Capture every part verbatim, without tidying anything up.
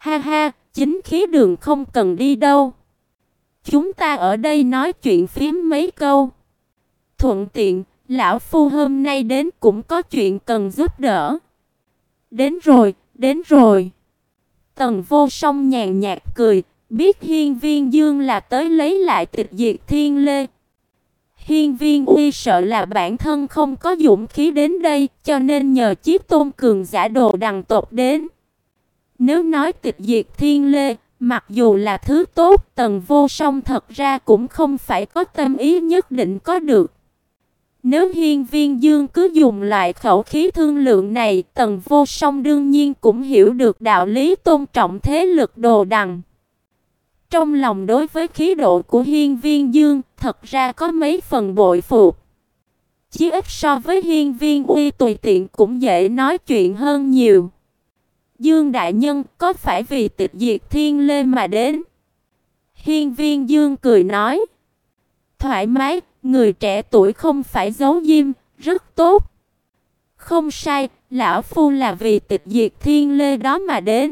Ha ha, chính khí đường không cần đi đâu. Chúng ta ở đây nói chuyện phím mấy câu. Thuận tiện, lão phu hôm nay đến cũng có chuyện cần giúp đỡ. Đến rồi, đến rồi. Tần Vô Song nhàn nhạt cười, biết Hiên Viên Dương là tới lấy lại Tịch Diệt Thiên Lê. Hiên Viên Uy sợ là bản thân không có dũng khí đến đây, cho nên nhờ Chiếc Tôn cường giả Đồ Đằng tộc đến. Nếu nói Tịch Diệt Thiên Lê, mặc dù là thứ tốt, Tần Vô Song thật ra cũng không phải có tâm ý nhất định có được. Nếu Hiên Viên Dương cứ dùng loại khẩu khí thương lượng này, Tần Vô Song đương nhiên cũng hiểu được đạo lý tôn trọng thế lực Đồ Đằng. Trong lòng đối với khí độ của Hiên Viên Dương, thật ra có mấy phần bội phục. Chí ít so với Hiên Viên Uy tùy tiện cũng dễ nói chuyện hơn nhiều. Dương đại nhân, có phải vì Tịch Diệt Thiên Lê mà đến? Hiên Viên Dương cười nói. Thoải mái, người trẻ tuổi không phải giấu diêm, rất tốt. Không sai, lão phu là vì Tịch Diệt Thiên Lê đó mà đến.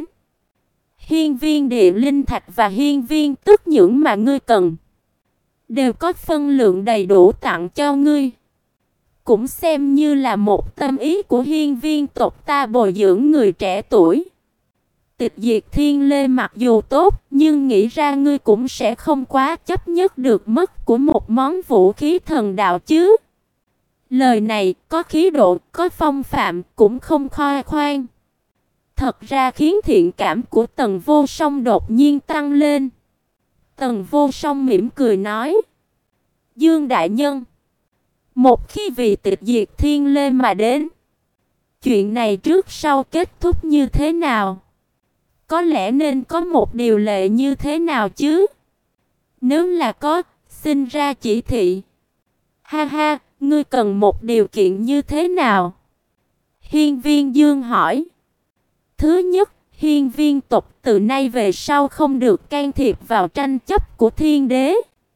Hiên viên địa linh thạch và hiên viên tức nhưỡng mà ngươi cần, đều có phân lượng đầy đủ tặng cho ngươi. Cũng xem như là một tâm ý của hiên viên tộc ta bồi dưỡng người trẻ tuổi. Tịch Diệt Thiên Lê mặc dù tốt, nhưng nghĩ ra ngươi cũng sẽ không quá chấp nhất được mất của một món vũ khí thần đạo chứ. Lời này có khí độ, có phong phạm, cũng không khoe khoang. Thật ra khiến thiện cảm của Tần Vô Song đột nhiên tăng lên. Tần Vô Song mỉm cười nói. Dương đại nhân, một khi vì Tịch Diệt Thiên Lê mà đến, chuyện này trước sau kết thúc như thế nào? Có lẽ nên có một điều lệ như thế nào chứ? Nếu là có, xin ra chỉ thị. Ha ha, ngươi cần một điều kiện như thế nào? Hiên Viên Dương hỏi. Thứ nhất, hiên viên tộc từ nay về sau không được can thiệp vào tranh chấp của thiên đế.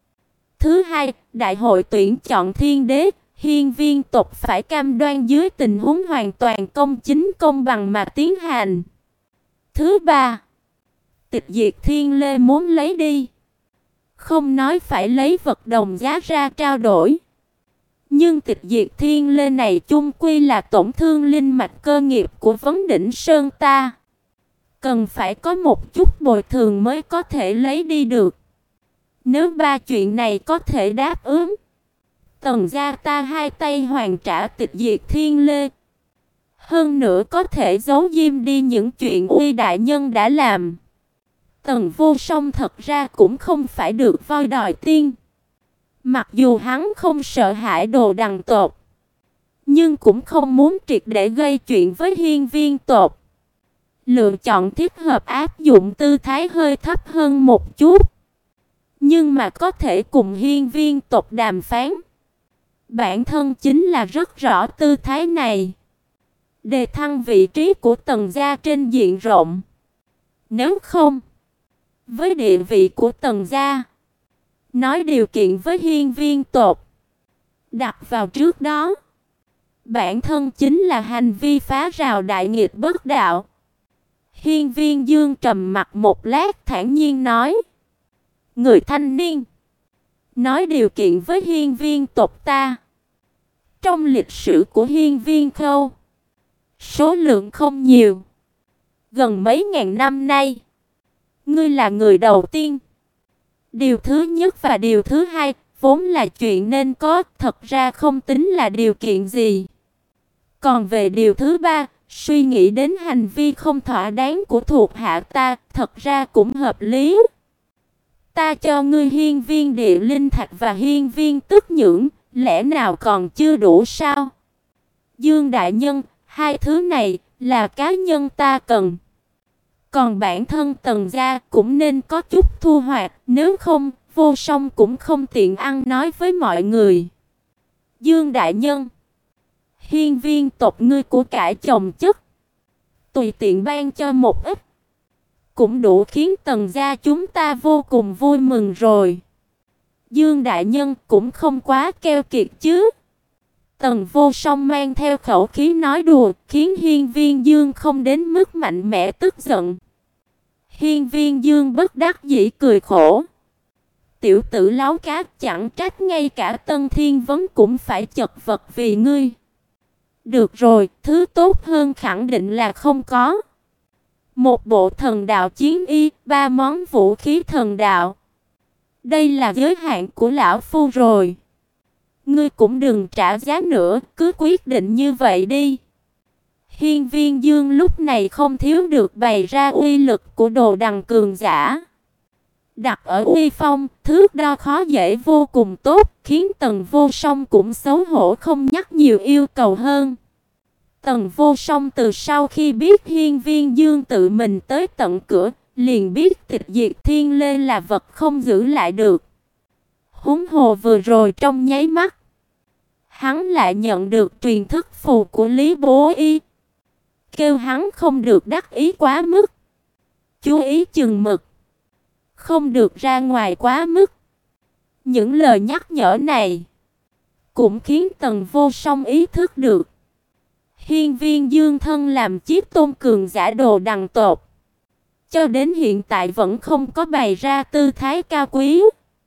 Thứ hai, đại hội tuyển chọn thiên đế, hiên viên tộc phải cam đoan dưới tình huống hoàn toàn công chính công bằng mà tiến hành. Thứ ba, Tịch Diệt Thiên Lê muốn lấy đi, không nói phải lấy vật đồng giá ra trao đổi. Nhưng Tịch Diệt Thiên Lê này chung quy là tổn thương linh mạch cơ nghiệp của Vấn Đỉnh Sơn ta, cần phải có một chút bồi thường mới có thể lấy đi được. Nếu ba chuyện này có thể đáp ứng, Tần gia ta hai tay hoàn trả Tịch Diệt Thiên Lê. Hơn nữa có thể giấu diêm đi những chuyện Uy đại nhân đã làm. Tần Vô Song thật ra cũng không phải được voi đòi tiên. Mặc dù hắn không sợ hãi Đồ Đằng tộc, nhưng cũng không muốn triệt để gây chuyện với hiên viên tộc. Lựa chọn thích hợp áp dụng tư thái hơi thấp hơn một chút, nhưng mà có thể cùng hiên viên tộc đàm phán. Bản thân chính là rất rõ tư thái này, đề thăng vị trí của Tần gia trên diện rộng. Nếu không, với địa vị của Tần gia, nói điều kiện với hiên viên tộc, đặt vào trước đó, bản thân chính là hành vi phá rào đại nghịch bất đạo. Hiên Viên Dương trầm mặt một lát thản nhiên nói. Người thanh niên, nói điều kiện với hiên viên tộc ta. Trong lịch sử của hiên viên khâu, số lượng không nhiều. Gần mấy ngàn năm nay, ngươi là người đầu tiên. Điều thứ nhất và điều thứ hai vốn là chuyện nên có, thật ra không tính là điều kiện gì. Còn về điều thứ ba, suy nghĩ đến hành vi không thỏa đáng của thuộc hạ ta, thật ra cũng hợp lý. Ta cho ngươi hiên viên địa linh thạch và hiên viên tức nhưỡng, lẽ nào còn chưa đủ sao? Dương đại nhân, hai thứ này là cá nhân ta cần. Còn bản thân Tần gia cũng nên có chút thu hoạch, nếu không, Vô Song cũng không tiện ăn nói với mọi người. Dương đại nhân, hiên viên tộc ngươi của cải chồng chất, tùy tiện ban cho một ít, cũng đủ khiến Tần gia chúng ta vô cùng vui mừng rồi. Dương đại nhân cũng không quá keo kiệt chứ. Tần Vô Song mang theo khẩu khí nói đùa, khiến hiên viên Dương không đến mức mạnh mẽ tức giận. Hiên Viên Dương bất đắc dĩ cười khổ. Tiểu tử láo cá, chẳng trách ngay cả Tân Thiên Vấn cũng phải chật vật vì ngươi. Được rồi, thứ tốt hơn khẳng định là không có. Một bộ thần đạo chiến y, ba món vũ khí thần đạo. Đây là giới hạn của lão phu rồi. Ngươi cũng đừng trả giá nữa, cứ quyết định như vậy đi. Hiên Viên Dương lúc này không thiếu được bày ra uy lực của đồ đằng cường giả. Đặt ở uy phong, thước đo khó dễ vô cùng tốt, khiến Tần Vô Song cũng xấu hổ không nhắc nhiều yêu cầu hơn. Tần Vô Song từ sau khi biết Hiên Viên Dương tự mình tới tận cửa, liền biết tịch diệt thiên lê là vật không giữ lại được. Huống hồ vừa rồi trong nháy mắt, hắn lại nhận được truyền thức phù của Lý Bố Y, kêu hắn không được đắc ý quá mức, chú ý chừng mực, không được ra ngoài quá mức. Những lời nhắc nhở này cũng khiến Tần Vô Song ý thức được Hiên Viên Dương thân làm chiếc tôn cường giả đồ đằng tột, cho đến hiện tại vẫn không có bày ra tư thái cao quý,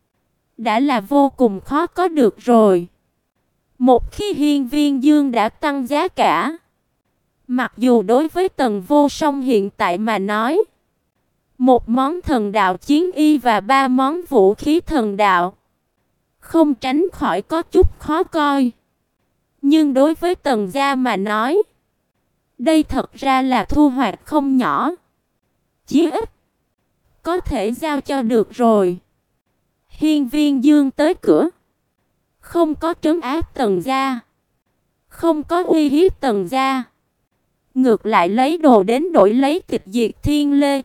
đã là vô cùng khó có được rồi. Một khi Hiên Viên Dương đã tăng giá cả, mặc dù đối với Tần Vô Song hiện tại mà nói, một món thần đạo chiến y và ba món vũ khí thần đạo không tránh khỏi có chút khó coi. Nhưng đối với Tần gia mà nói, đây thật ra là thu hoạch không nhỏ. Chí ít có thể giao cho được rồi. Hiên Viên Dương tới cửa, không có trấn áp Tần gia, không có uy hiếp Tần gia, ngược lại lấy đồ đến đổi lấy tịch diệt thiên lê,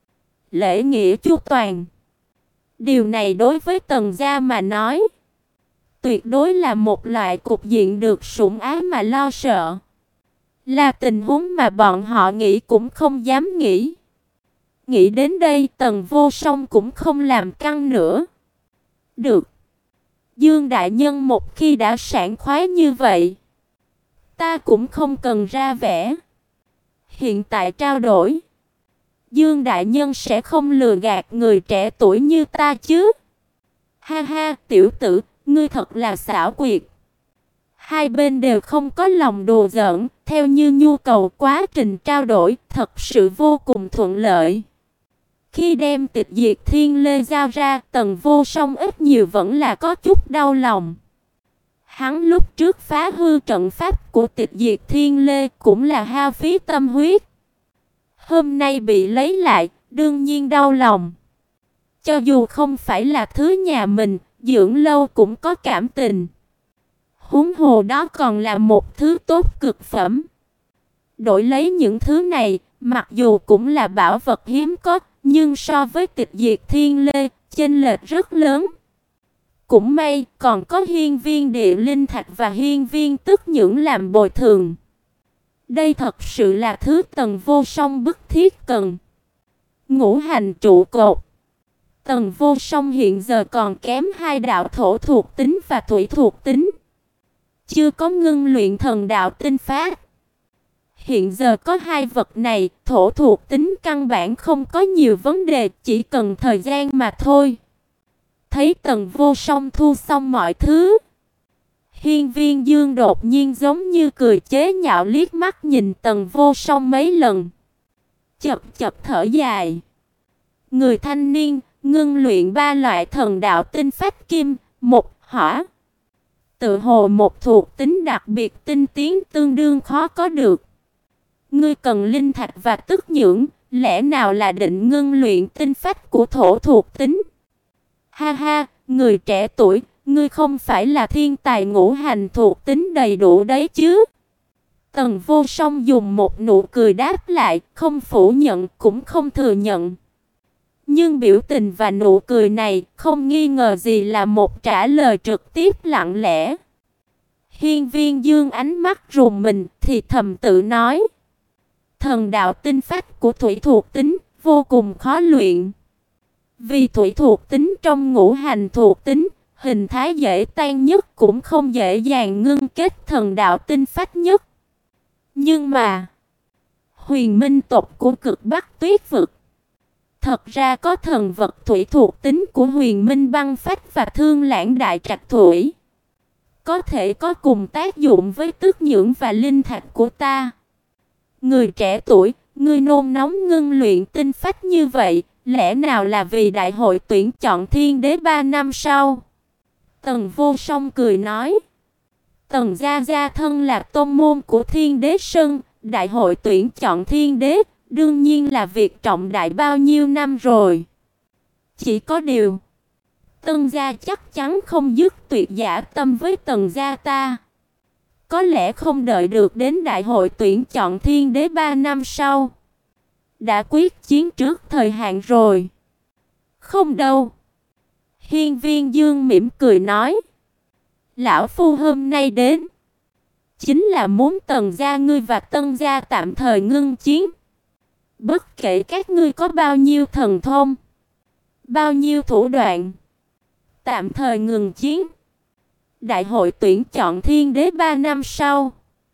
lễ nghĩa chu toàn. Điều này đối với Tần gia mà nói, tuyệt đối là một loại cục diện được sủng ái mà lo sợ, là tình huống mà bọn họ nghĩ cũng không dám nghĩ. Nghĩ đến đây, Tần Vô Song cũng không làm căng nữa. Được, Dương đại nhân một khi đã sảng khoái như vậy, ta cũng không cần ra vẻ. Hiện tại trao đổi, Dương đại nhân sẽ không lừa gạt người trẻ tuổi như ta chứ? Ha ha, tiểu tử, ngươi thật là xảo quyệt. Hai bên đều không có lòng đùa giỡn, theo như nhu cầu, quá trình trao đổi thật sự vô cùng thuận lợi. Khi đem tịch diệt thiên lê giao ra, Tần Vô Song ít nhiều vẫn là có chút đau lòng. Hắn lúc trước phá hư trận pháp của tịch diệt thiên lê cũng là hao phí tâm huyết. Hôm nay bị lấy lại, đương nhiên đau lòng. Cho dù không phải là thứ nhà mình, dưỡng lâu cũng có cảm tình. Huống hồ đó còn là một thứ tốt cực phẩm. Đổi lấy những thứ này, mặc dù cũng là bảo vật hiếm có, nhưng so với tịch diệt thiên lê, chênh lệch rất lớn. Cũng may, còn có hiên viên địa linh thạch và hiên viên tức nhưỡng làm bồi thường. Đây thật sự là thứ Tần Vô Song bức thiết cần. Ngũ hành trụ cột. Tần Vô Song hiện giờ còn kém hai đạo thổ thuộc tính và thủy thuộc tính, chưa có ngưng luyện thần đạo tinh pháp. Hiện giờ có hai vật này, thổ thuộc tính căn bản không có nhiều vấn đề, chỉ cần thời gian mà thôi. Thấy Tần Vô Song thu xong mọi thứ, Hiên Viên Dương đột nhiên giống như cười chế nhạo liếc mắt nhìn Tần Vô Song mấy lần, chập chập thở dài. Người thanh niên, ngưng luyện ba loại thần đạo tinh phách kim, một hỏa. Tự hồ một thuộc tính đặc biệt tinh tiến tương đương khó có được. Ngươi cần linh thạch và tức nhưỡng, lẽ nào là định ngưng luyện tinh phách của thổ thuộc tính? Ha ha, người trẻ tuổi, ngươi không phải là thiên tài ngũ hành thuộc tính đầy đủ đấy chứ? Tần Vô Song dùng một nụ cười đáp lại, không phủ nhận cũng không thừa nhận. Nhưng biểu tình và nụ cười này không nghi ngờ gì là một trả lời trực tiếp lặng lẽ. Hiên Viên Dương ánh mắt rùng mình thì thầm tự nói. Thần đạo tinh phách của thủy thuộc tính vô cùng khó luyện. Vì thủy thuộc tính trong ngũ hành thuộc tính, hình thái dễ tan nhất cũng không dễ dàng ngưng kết thần đạo tinh phách nhất. Nhưng mà, huyền minh tộc của cực Bắc Tuyết Vực, Thật ra có thần vật thủy thuộc tính của Huyền Minh Băng Phách và Thương Lãng Đại Trạch Thủy, có thể có cùng tác dụng với tước nhưỡng và linh thạch của ta. Người trẻ tuổi, ngươi nôn nóng ngưng luyện tinh phách như vậy, lẽ nào là vì đại hội tuyển chọn thiên đế ba năm sau? Tần Vô Song cười nói. Tần gia gia thân là tôn môn của Thiên Đế Sơn, đại hội tuyển chọn thiên đế, đương nhiên là việc trọng đại bao nhiêu năm rồi. Chỉ có điều, Tần gia chắc chắn không dứt tuyệt giả tâm với Tần gia ta. Có lẽ không đợi được đến đại hội tuyển chọn thiên đế ba năm sau. Đã quyết chiến trước thời hạn rồi. Không đâu. Hiên Viên Dương mỉm cười nói. Lão phu hôm nay đến, chính là muốn Tần gia ngươi và Tân gia tạm thời ngưng chiến. Bất kể các ngươi có bao nhiêu thần thông, bao nhiêu thủ đoạn, tạm thời ngừng chiến. Đại hội tuyển chọn thiên đế ba năm sau,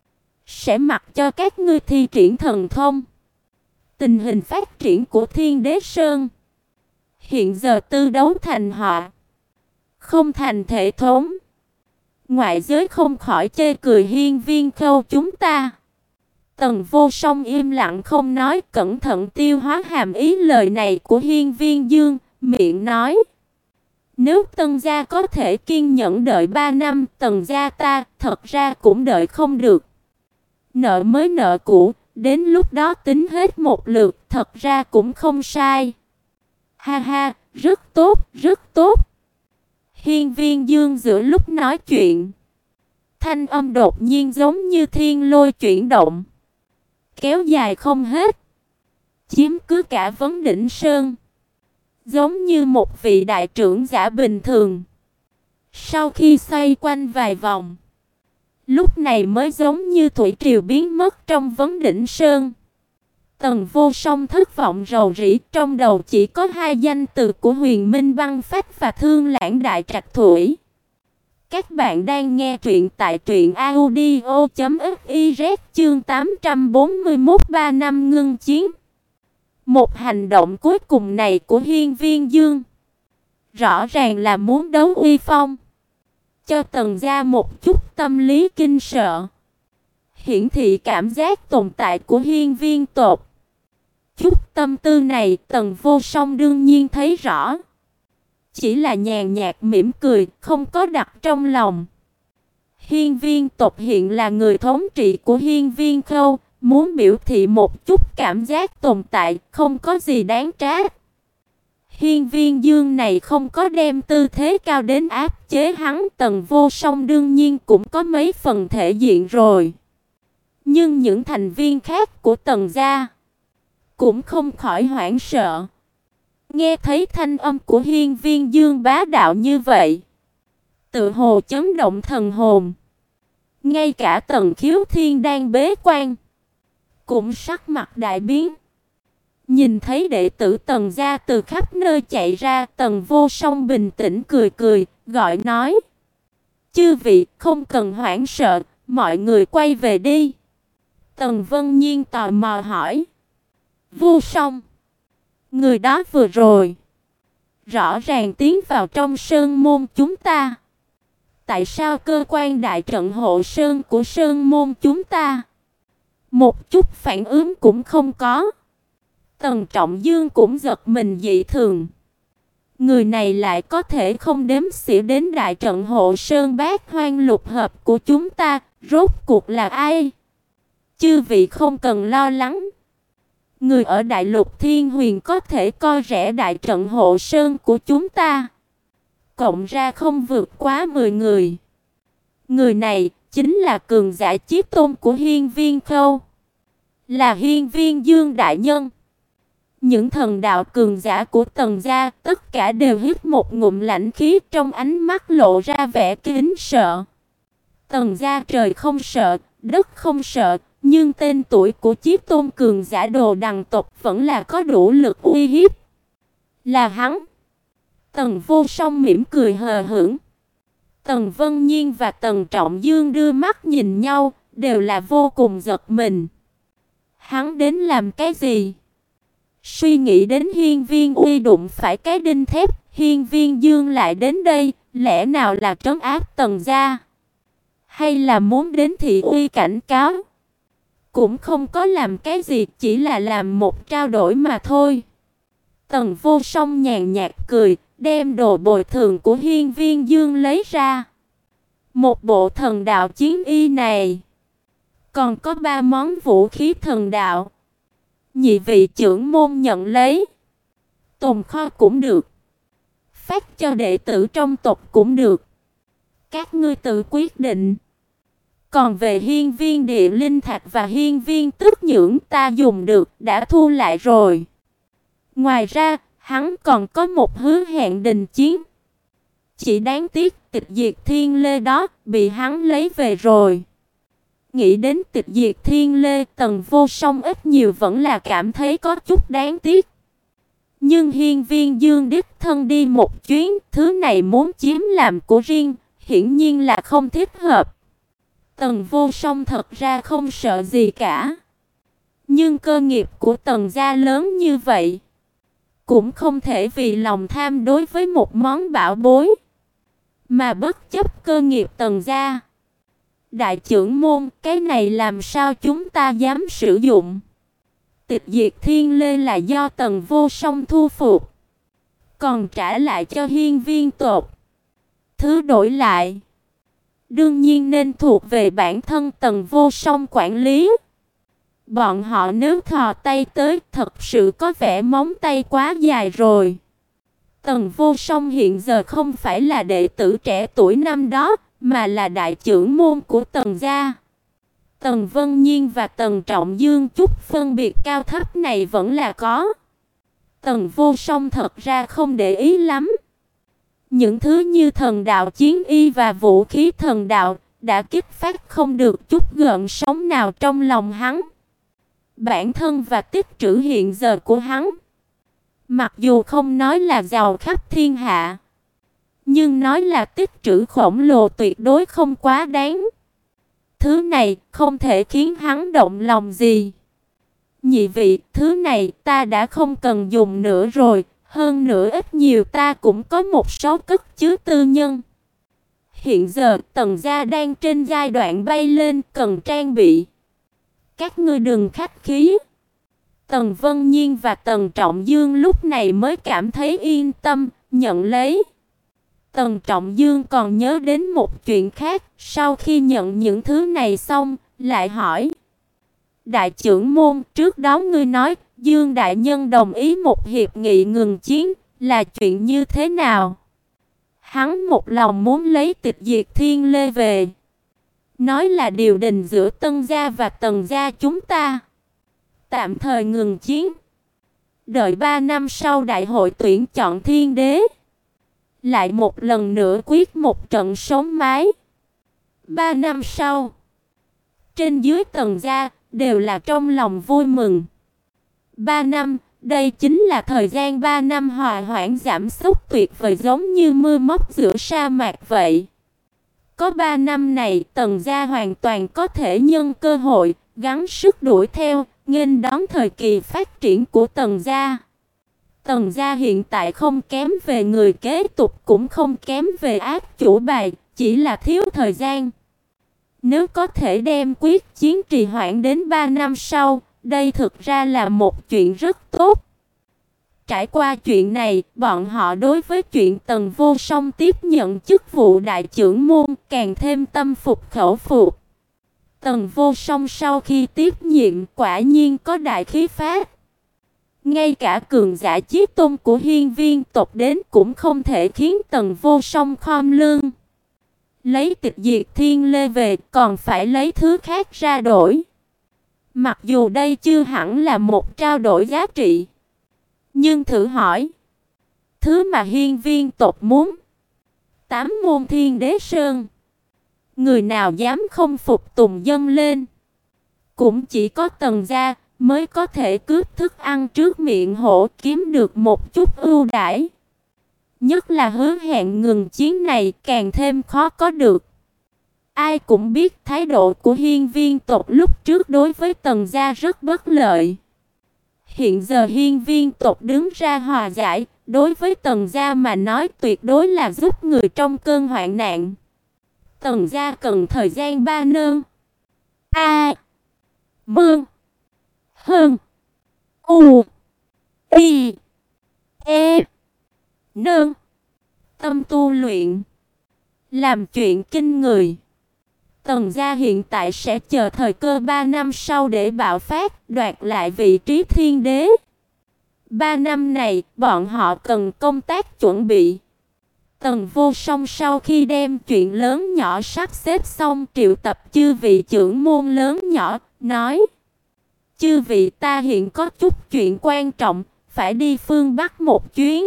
sẽ mặc cho các ngươi thi triển thần thông. Tình hình phát triển của Thiên Đế Sơn hiện giờ tư đấu thành họa, không thành thể thống. Ngoại giới không khỏi chê cười Hiên Viên Khâu chúng ta. Tần Vô Song im lặng không nói, cẩn thận tiêu hóa hàm ý lời này của Hiên Viên Dương, miệng nói. Nếu Tần gia có thể kiên nhẫn đợi ba năm, Tần gia ta thật ra cũng đợi không được. Nợ mới nợ cũ, đến lúc đó tính hết một lượt, thật ra cũng không sai. Ha ha, rất tốt, rất tốt. Hiên Viên Dương giữa lúc nói chuyện, thanh âm đột nhiên giống như thiên lôi chuyển động, kéo dài không hết, chiếm cứ cả vấn đỉnh sơn, giống như một vị đại trưởng giả bình thường. Sau khi xoay quanh vài vòng, lúc này mới giống như thủy triều biến mất trong vấn đỉnh sơn. Tần Vô Song thất vọng rầu rĩ, trong đầu chỉ có hai danh từ của Huyền Minh Băng Phách và Thương Lãng Đại Trạch Thủy. Các bạn đang nghe truyện tại truyện audio chấm fiz chương tám trăm bốn mươi mốt ba năm ngưng chiến. Một hành động cuối cùng này của Hiên Viên Dương rõ ràng là muốn đấu uy phong, cho Tần gia một chút tâm lý kinh sợ, hiển thị cảm giác tồn tại của Hiên Viên tộc. Chút tâm tư này Tần Vô Song đương nhiên thấy rõ, chỉ là nhàn nhạt mỉm cười, không có đặt trong lòng. Hiên Viên tộc hiện là người thống trị của Hiên Viên Khâu, muốn biểu thị một chút cảm giác tồn tại, không có gì đáng trách. Hiên Viên Dương này không có đem tư thế cao đến áp chế hắn, Tần Vô Song đương nhiên cũng có mấy phần thể diện rồi. Nhưng những thành viên khác của Tần gia cũng không khỏi hoảng sợ. Nghe thấy thanh âm của Hiên Viên Dương bá đạo như vậy, tự hồ chấn động thần hồn. Ngay cả Tần Khiếu Thiên đang bế quan cũng sắc mặt đại biến. Nhìn thấy đệ tử Tần gia từ khắp nơi chạy ra, Tần Vô Song bình tĩnh cười cười, gọi nói: "Chư vị không cần hoảng sợ, mọi người quay về đi." Tần Vân Nhiên tò mò hỏi: "Vô Song, người đó vừa rồi rõ ràng tiến vào trong sơn môn chúng ta, tại sao cơ quan đại trận hộ sơn của sơn môn chúng ta một chút phản ứng cũng không có?" Tần Trọng Dương cũng giật mình dị thường. Người này lại có thể không đếm xỉa đến đại trận hộ sơn bát hoang lục hợp của chúng ta, rốt cuộc là ai? Chư vị không cần lo lắng. Người ở đại lục Thiên Huyền có thể coi rẻ đại trận hộ sơn của chúng ta, cộng ra không vượt quá mười người. Người này chính là cường giả chí tôn của Hiên Viên Khâu, là Hiên Viên Dương đại nhân. Những thần đạo cường giả của Tần gia tất cả đều hít một ngụm lãnh khí, trong ánh mắt lộ ra vẻ kính sợ. Tần gia trời không sợ, đất không sợ, nhưng tên tuổi của chí tôn cường giả đồ đằng tộc vẫn là có đủ lực uy hiếp. Là hắn. Tần Vô Song mỉm cười hờ hững. Tần Vân Nhiên và Tần Trọng Dương đưa mắt nhìn nhau, đều là vô cùng giật mình. Hắn đến làm cái gì? Suy nghĩ đến Hiên Viên Uy đụng phải cái đinh thép, Hiên Viên Dương lại đến đây, lẽ nào là trấn áp Tần gia, hay là muốn đến thị uy cảnh cáo? Cũng không có làm cái gì, chỉ là làm một trao đổi mà thôi. Tần Vô Song nhàn nhạt cười, đem đồ bồi thường của Hiên Viên Dương lấy ra. Một bộ thần đạo chiến y này, còn có ba món vũ khí thần đạo. Nhị vị trưởng môn nhận lấy. Tồn kho cũng được, phát cho đệ tử trong tộc cũng được. Các ngươi tự quyết định. Còn về Hiên Viên Địa Linh Thạch và Hiên Viên Tức Nhưỡng ta dùng được, đã thu lại rồi. Ngoài ra, hắn còn có một hứa hẹn đình chiến. Chỉ đáng tiếc Tịch Diệt Thiên Lê đó bị hắn lấy về rồi. Nghĩ đến Tịch Diệt Thiên Lê, Tần Vô Song ít nhiều vẫn là cảm thấy có chút đáng tiếc. Nhưng Hiên Viên Dương đích thân đi một chuyến, thứ này muốn chiếm làm của riêng, hiển nhiên là không thích hợp. Tần Vô Song thật ra không sợ gì cả. Nhưng cơ nghiệp của Tần gia lớn như vậy, cũng không thể vì lòng tham đối với một món bảo bối mà bất chấp cơ nghiệp Tần gia. Đại trưởng môn, cái này làm sao chúng ta dám sử dụng? Tịch Diệt Thiên Lê là do Tần Vô Song thu phục, còn trả lại cho Hiên Viên tộc. Thứ đổi lại, đương nhiên nên thuộc về bản thân Tần Vô Song quản lý. Bọn họ nếu thò tay tới, thật sự có vẻ móng tay quá dài rồi. Tần Vô Song hiện giờ không phải là đệ tử trẻ tuổi năm đó, mà là đại trưởng môn của Tần gia. Tần Vân Nhiên và Tần Trọng Dương chút phân biệt cao thấp này vẫn là có. Tần Vô Song thật ra không để ý lắm. Những thứ như thần đạo chiến y và vũ khí thần đạo đã kích phát không được chút gợn sóng nào trong lòng hắn. Bản thân và tích trữ hiện giờ của hắn, mặc dù không nói là giàu khắp thiên hạ, nhưng nói là tích trữ khổng lồ tuyệt đối không quá đáng. Thứ này không thể khiến hắn động lòng gì. Nhị vị, thứ này ta đã không cần dùng nữa rồi, hơn nữa ít nhiều ta cũng có một số cất chứa tư nhân. Hiện giờ Tần gia đang trên giai đoạn bay lên, cần trang bị. Các ngươi đừng khách khí. Tần Vân Nhiên và Tần Trọng Dương lúc này mới cảm thấy yên tâm, nhận lấy. Tần Trọng Dương còn nhớ đến một chuyện khác, sau khi nhận những thứ này xong, lại hỏi: Đại trưởng môn, trước đó ngươi nói Dương đại nhân đồng ý một hiệp nghị ngừng chiến, là chuyện như thế nào? Hắn một lòng muốn lấy Tịch Diệt Thiên Lê về, nói là điều đình giữa Tân gia và Tần gia chúng ta tạm thời ngừng chiến, đợi ba năm sau đại hội tuyển chọn thiên đế, lại một lần nữa quyết một trận sống mái. Ba năm sau, trên dưới Tần gia đều là trong lòng vui mừng. Ba năm, đây chính là thời gian ba năm hòa hoãn giảm sút tuyệt vời, giống như mưa móc giữa sa mạc vậy. Có ba năm này, Tần gia hoàn toàn có thể nhân cơ hội gắng sức đuổi theo, nghênh đón thời kỳ phát triển của Tần gia. Tần gia hiện tại không kém về người kế tục, cũng không kém về ác chủ bài, chỉ là thiếu thời gian. Nếu có thể đem quyết chiến trì hoãn đến ba năm sau, đây thực ra là một chuyện rất tốt. Trải qua chuyện này, bọn họ đối với chuyện Tần Vô Song tiếp nhận chức vụ đại trưởng môn càng thêm tâm phục khẩu phục. Tần Vô Song sau khi tiếp nhiệm quả nhiên có đại khí phách. Ngay cả cường giả chí tôn của Hiên Viên tộc đến cũng không thể khiến Tần Vô Song khom lưng. Lấy Tịch Diệt Thiên Lê về còn phải lấy thứ khác ra đổi. Mặc dù đây chưa hẳn là một trao đổi giá trị, nhưng thử hỏi, thứ mà Hiên Viên tộc muốn, tám môn Thiên Đế Sơn, người nào dám không phục tùng dâng lên? Cũng chỉ có Tần gia mới có thể cướp thức ăn trước miệng hổ, kiếm được một chút ưu đãi. Nhất là hứa hẹn ngừng chiến này càng thêm khó có được. Ai cũng biết thái độ của Hiên Viên tộc lúc trước đối với Tần gia rất bất lợi. Hiện giờ hiên viên tộc đứng ra hòa giải, đối với Tần gia mà nói tuyệt đối là giúp người trong cơn hoạn nạn. Tần gia cần thời gian ba nơn. A. Mương. Hơn. U. Y. E. Nơn. Tâm tu luyện. Làm chuyện kinh người. Tần gia hiện tại sẽ chờ thời cơ ba năm sau để bạo phát, đoạt lại vị trí thiên đế. Ba năm này, bọn họ cần công tác chuẩn bị. Tần Vô Song sau khi đem chuyện lớn nhỏ sắp xếp xong, triệu tập chư vị trưởng môn lớn nhỏ, nói: chư vị, ta hiện có chút chuyện quan trọng, phải đi phương Bắc một chuyến.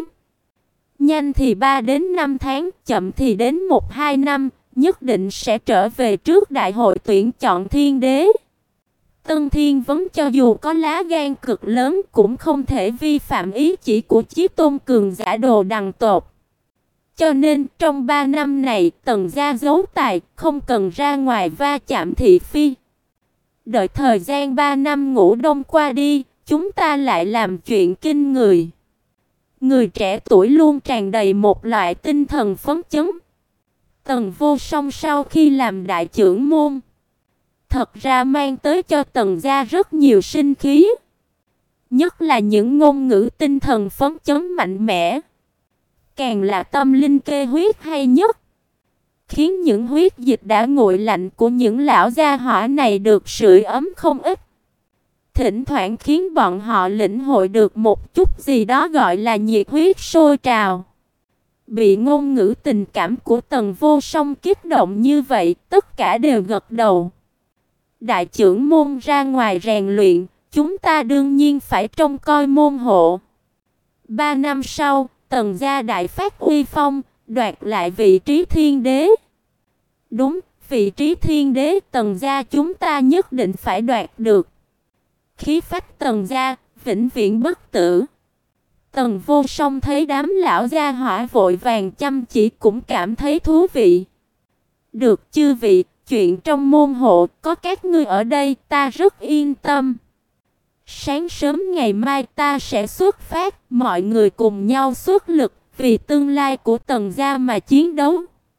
Nhanh thì ba đến năm tháng, chậm thì đến một hai năm, nhất định sẽ trở về trước đại hội tuyển chọn thiên đế. Tân Thiên Vấn cho dù có lá gan cực lớn cũng không thể vi phạm ý chỉ của Chí Tôn cường giả Đồ Đằng tộc. Cho nên trong ba năm này Tần gia giấu tài, không cần ra ngoài va chạm thị phi. Đợi thời gian ba năm ngủ đông qua đi, chúng ta lại làm chuyện kinh người. Người trẻ tuổi luôn tràn đầy một loại tinh thần phấn chấn. Tần Vô Song sau khi làm đại trưởng môn, thật ra mang tới cho Tần gia rất nhiều sinh khí. Nhất là những ngôn ngữ tinh thần phấn chấn mạnh mẽ, càng là tâm linh kê huyết hay nhất, khiến những huyết dịch đã nguội lạnh của những lão gia hỏa này được sưởi ấm không ít. Thỉnh thoảng khiến bọn họ lĩnh hội được một chút gì đó gọi là nhiệt huyết sôi trào. Bị ngôn ngữ tình cảm của Tần Vô Song kích động như vậy, tất cả đều gật đầu. Đại trưởng môn ra ngoài rèn luyện, chúng ta đương nhiên phải trông coi môn hộ. Ba năm sau, Tần gia đại phát uy phong, đoạt lại vị trí thiên đế. Đúng, vị trí thiên đế Tần gia chúng ta nhất định phải đoạt được. Khí phách Tần gia, vĩnh viễn bất tử. Tần Vô Song thấy đám lão gia hỏa vội vàng chăm chỉ cũng cảm thấy thú vị. Được chư vị, chuyện trong môn hộ có các ngươi ở đây ta rất yên tâm. Sáng sớm ngày mai ta sẽ xuất phát, mọi người cùng nhau xuất lực vì tương lai của Tần gia mà chiến đấu.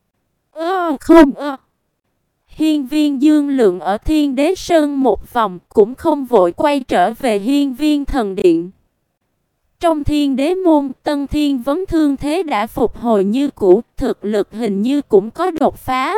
Ơ không ơ. Hiên Viên Dương Lượng ở Thiên Đế Sơn một vòng cũng không vội quay trở về Hiên Viên Thần Điện. Trong Thiên Đế môn, Tân Thiên Vấn thương thế đã phục hồi như cũ, thực lực hình như cũng có đột phá.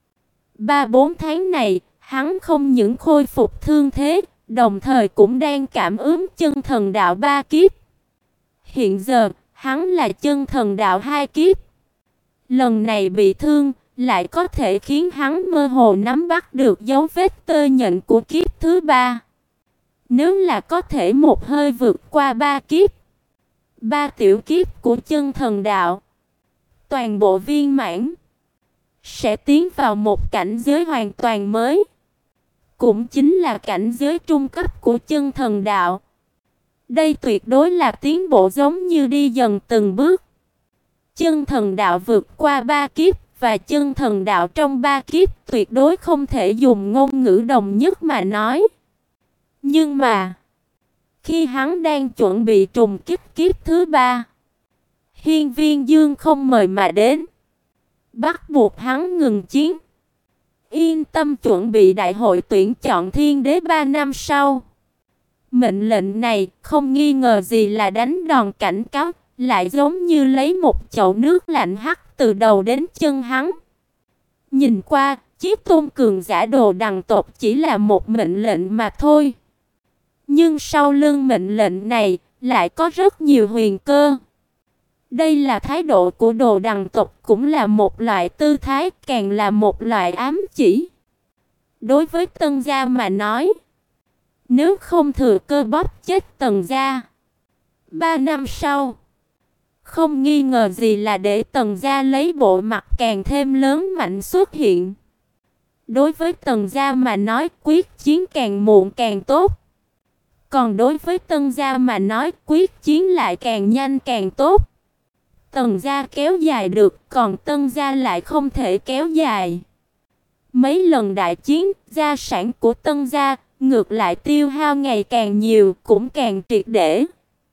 Ba bốn tháng này, hắn không những khôi phục thương thế, đồng thời cũng đang cảm ứng chân thần đạo ba kiếp. Hiện giờ, hắn là chân thần đạo hai kiếp. Lần này bị thương, lại có thể khiến hắn mơ hồ nắm bắt được dấu vết tơ nhện của kiếp thứ ba. Nếu là có thể một hơi vượt qua ba kiếp, ba tiểu kiếp của chân thần đạo, toàn bộ viên mãn, sẽ tiến vào một cảnh giới hoàn toàn mới. Cũng chính là cảnh giới trung cấp của chân thần đạo. Đây tuyệt đối là tiến bộ giống như đi dần từng bước. Chân thần đạo vượt qua ba kiếp và chân thần đạo trong ba kiếp tuyệt đối không thể dùng ngôn ngữ đồng nhất mà nói. Nhưng mà, khi hắn đang chuẩn bị trùng kích kiếp thứ ba, Hiên Viên Dương không mời mà đến, bắt buộc hắn ngừng chiến. Yên tâm chuẩn bị đại hội tuyển chọn thiên đế ba năm sau. Mệnh lệnh này không nghi ngờ gì là đánh đòn cảnh cáo, lại giống như lấy một chậu nước lạnh hắt từ đầu đến chân hắn. Nhìn qua, Chí Tôn cường giả Đồ Đằng tộc chỉ là một mệnh lệnh mà thôi. Nhưng sau lưng mệnh lệnh này lại có rất nhiều huyền cơ. Đây là thái độ của Đồ Đằng tộc, cũng là một loại tư thái, càng là một loại ám chỉ. Đối với Tân gia mà nói, nếu không thừa cơ bóp chết Tần gia, ba năm sau, không nghi ngờ gì là để Tần gia lấy bộ mặt càng thêm lớn mạnh xuất hiện. Đối với Tần gia mà nói, quyết chiến càng muộn càng tốt. Còn đối với Tân gia mà nói, quyết chiến lại càng nhanh càng tốt. Tần gia kéo dài được, còn Tân gia lại không thể kéo dài. Mấy lần đại chiến, gia sản của Tân gia, Ngược lại tiêu hao ngày càng nhiều, cũng càng triệt để.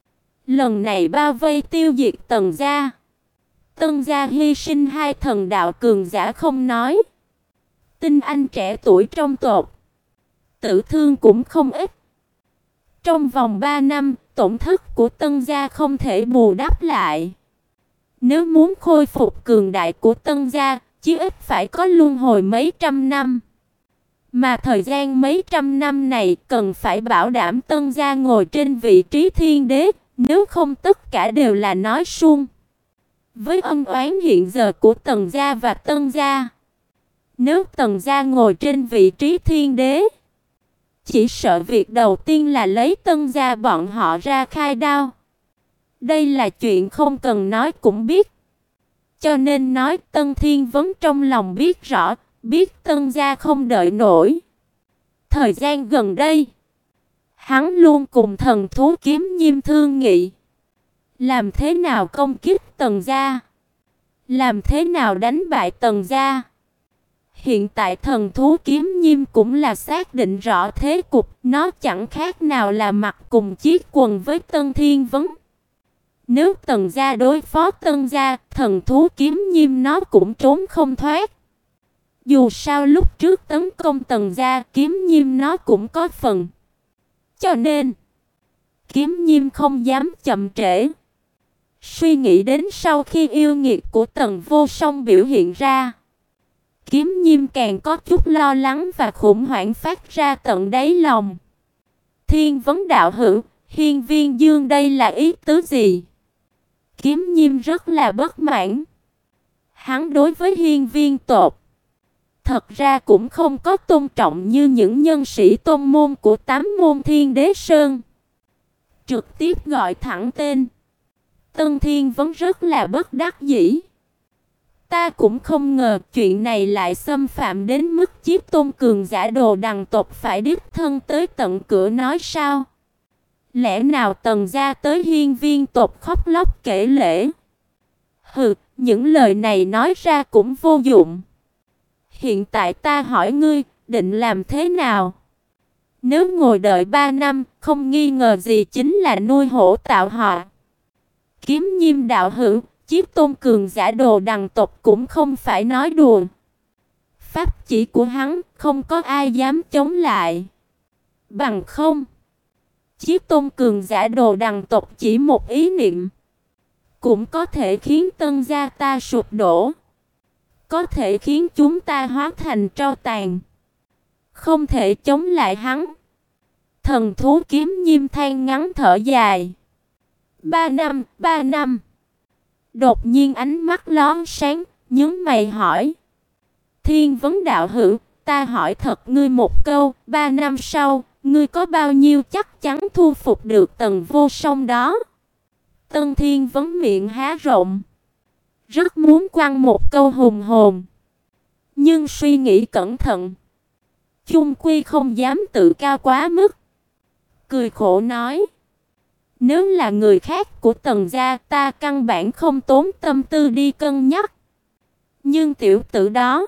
Lần này bao vây tiêu diệt Tần gia. Tần gia hy sinh hai thần đạo cường giả không nói. Tinh anh trẻ tuổi trong tộc, tử thương cũng không ít. Trong vòng ba năm, tổn thất của Tần gia không thể bù đắp lại. Nếu muốn khôi phục cường đại của Tần gia, chí ít phải có luân hồi mấy trăm năm. Mà thời gian mấy trăm năm này cần phải bảo đảm Tần gia ngồi trên vị trí thiên đế, nếu không tất cả đều là nói suông. Với ân oán hiện giờ của Tần gia và Tần gia, nếu Tần gia ngồi trên vị trí thiên đế, chỉ sợ việc đầu tiên là lấy Tần gia bọn họ ra khai đao. Đây là chuyện không cần nói cũng biết. Cho nên nói Tần Thiên Vấn trong lòng biết rõ, biết Tần gia không đợi nổi. Thời gian gần đây, hắn luôn cùng thần thú kiếm nhiêm thương nghị. Làm thế nào công kích Tần gia? Làm thế nào đánh bại Tần gia? Hiện tại thần thú kiếm nhiêm cũng là xác định rõ thế cục, nó chẳng khác nào là mặc cùng chiếc quần với Tần Thiên Vấn. Nếu Tần gia đối phó Tần gia, thần thú kiếm nhiêm nó cũng trốn không thoát. Dù sao lúc trước tấn công Tần gia, kiếm nhiêm nó cũng có phần. Cho nên, kiếm nhiêm không dám chậm trễ. Suy nghĩ đến sau khi yêu nghiệt của Tần Vô Song biểu hiện ra, kiếm nhiêm càng có chút lo lắng và khủng hoảng phát ra tận đáy lòng. Thiên Vấn đạo hữu, Hiên Viên Dương đây là ý tứ gì? Kiếm nhiêm rất là bất mãn. Hắn đối với Hiên Viên tộc thật ra cũng không có tôn trọng như những nhân sĩ tôn môn của tám môn Thiên Đế Sơn. Trực tiếp gọi thẳng tên. Tần Thiên Vấn rất là bất đắc dĩ. Ta cũng không ngờ chuyện này lại xâm phạm đến mức Chiếc Tôn cường giả Đồ Đằng tộc phải đích thân tới tận cửa nói sao? Lẽ nào Tần gia tới Hiên Viên tộc khóc lóc kể lể? Hừ, những lời này nói ra cũng vô dụng. Hiện tại ta hỏi ngươi, định làm thế nào? Nếu ngồi đợi ba năm, không nghi ngờ gì chính là nuôi hổ tạo họa. Kiếm nhiêm đạo hữu, Chiếc Tôn cường giả Đồ Đằng tộc cũng không phải nói đùa. Pháp chỉ của hắn không có ai dám chống lại. Bằng không, Chiếc Tôn cường giả Đồ Đằng tộc chỉ một ý niệm cũng có thể khiến Tần gia ta sụp đổ, có thể khiến chúng ta hóa thành tro tàn. Không thể chống lại hắn. Thần thú kiếm nhiêm than ngắn thở dài. Ba năm, ba năm. Đột nhiên ánh mắt lóe sáng, nhướng mày hỏi. Thiên Vấn đạo hữu, ta hỏi thật ngươi một câu, ba năm sau, ngươi có bao nhiêu chắc chắn thu phục được Tần Vô Song đó? Tần Thiên Vấn miệng há rộng, rất muốn quăng một câu hùng hồn. Nhưng suy nghĩ cẩn thận, chung quy không dám tự cao quá mức. Cười khổ nói. Nếu là người khác của Tần gia, ta căn bản không tốn tâm tư đi cân nhắc. Nhưng tiểu tử đó,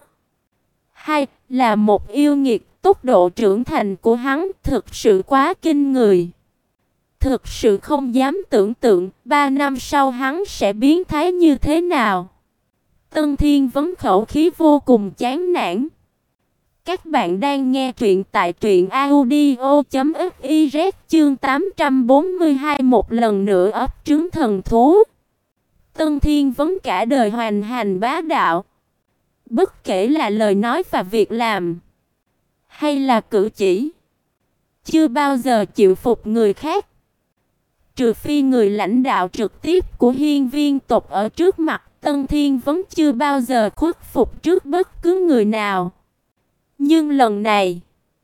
hay là một yêu nghiệt, tốc độ trưởng thành của hắn thực sự quá kinh người. Thực sự không dám tưởng tượng ba năm sau hắn sẽ biến thái như thế nào. Tần Thiên Vấn khẩu khí vô cùng chán nản. Các bạn đang nghe truyện tại truyện audio chấm fiz chương tám trăm bốn mươi hai một lần nữa ấp trứng thần thú. Tần Thiên Vấn cả đời hoành hành bá đạo. Bất kể là lời nói và việc làm, hay là cử chỉ, chưa bao giờ chịu phục người khác. Trừ phi người lãnh đạo trực tiếp của Hiên Viên tộc ở trước mặt, Tần Thiên Vấn chưa bao giờ khuất phục trước bất cứ người nào. Nhưng lần này,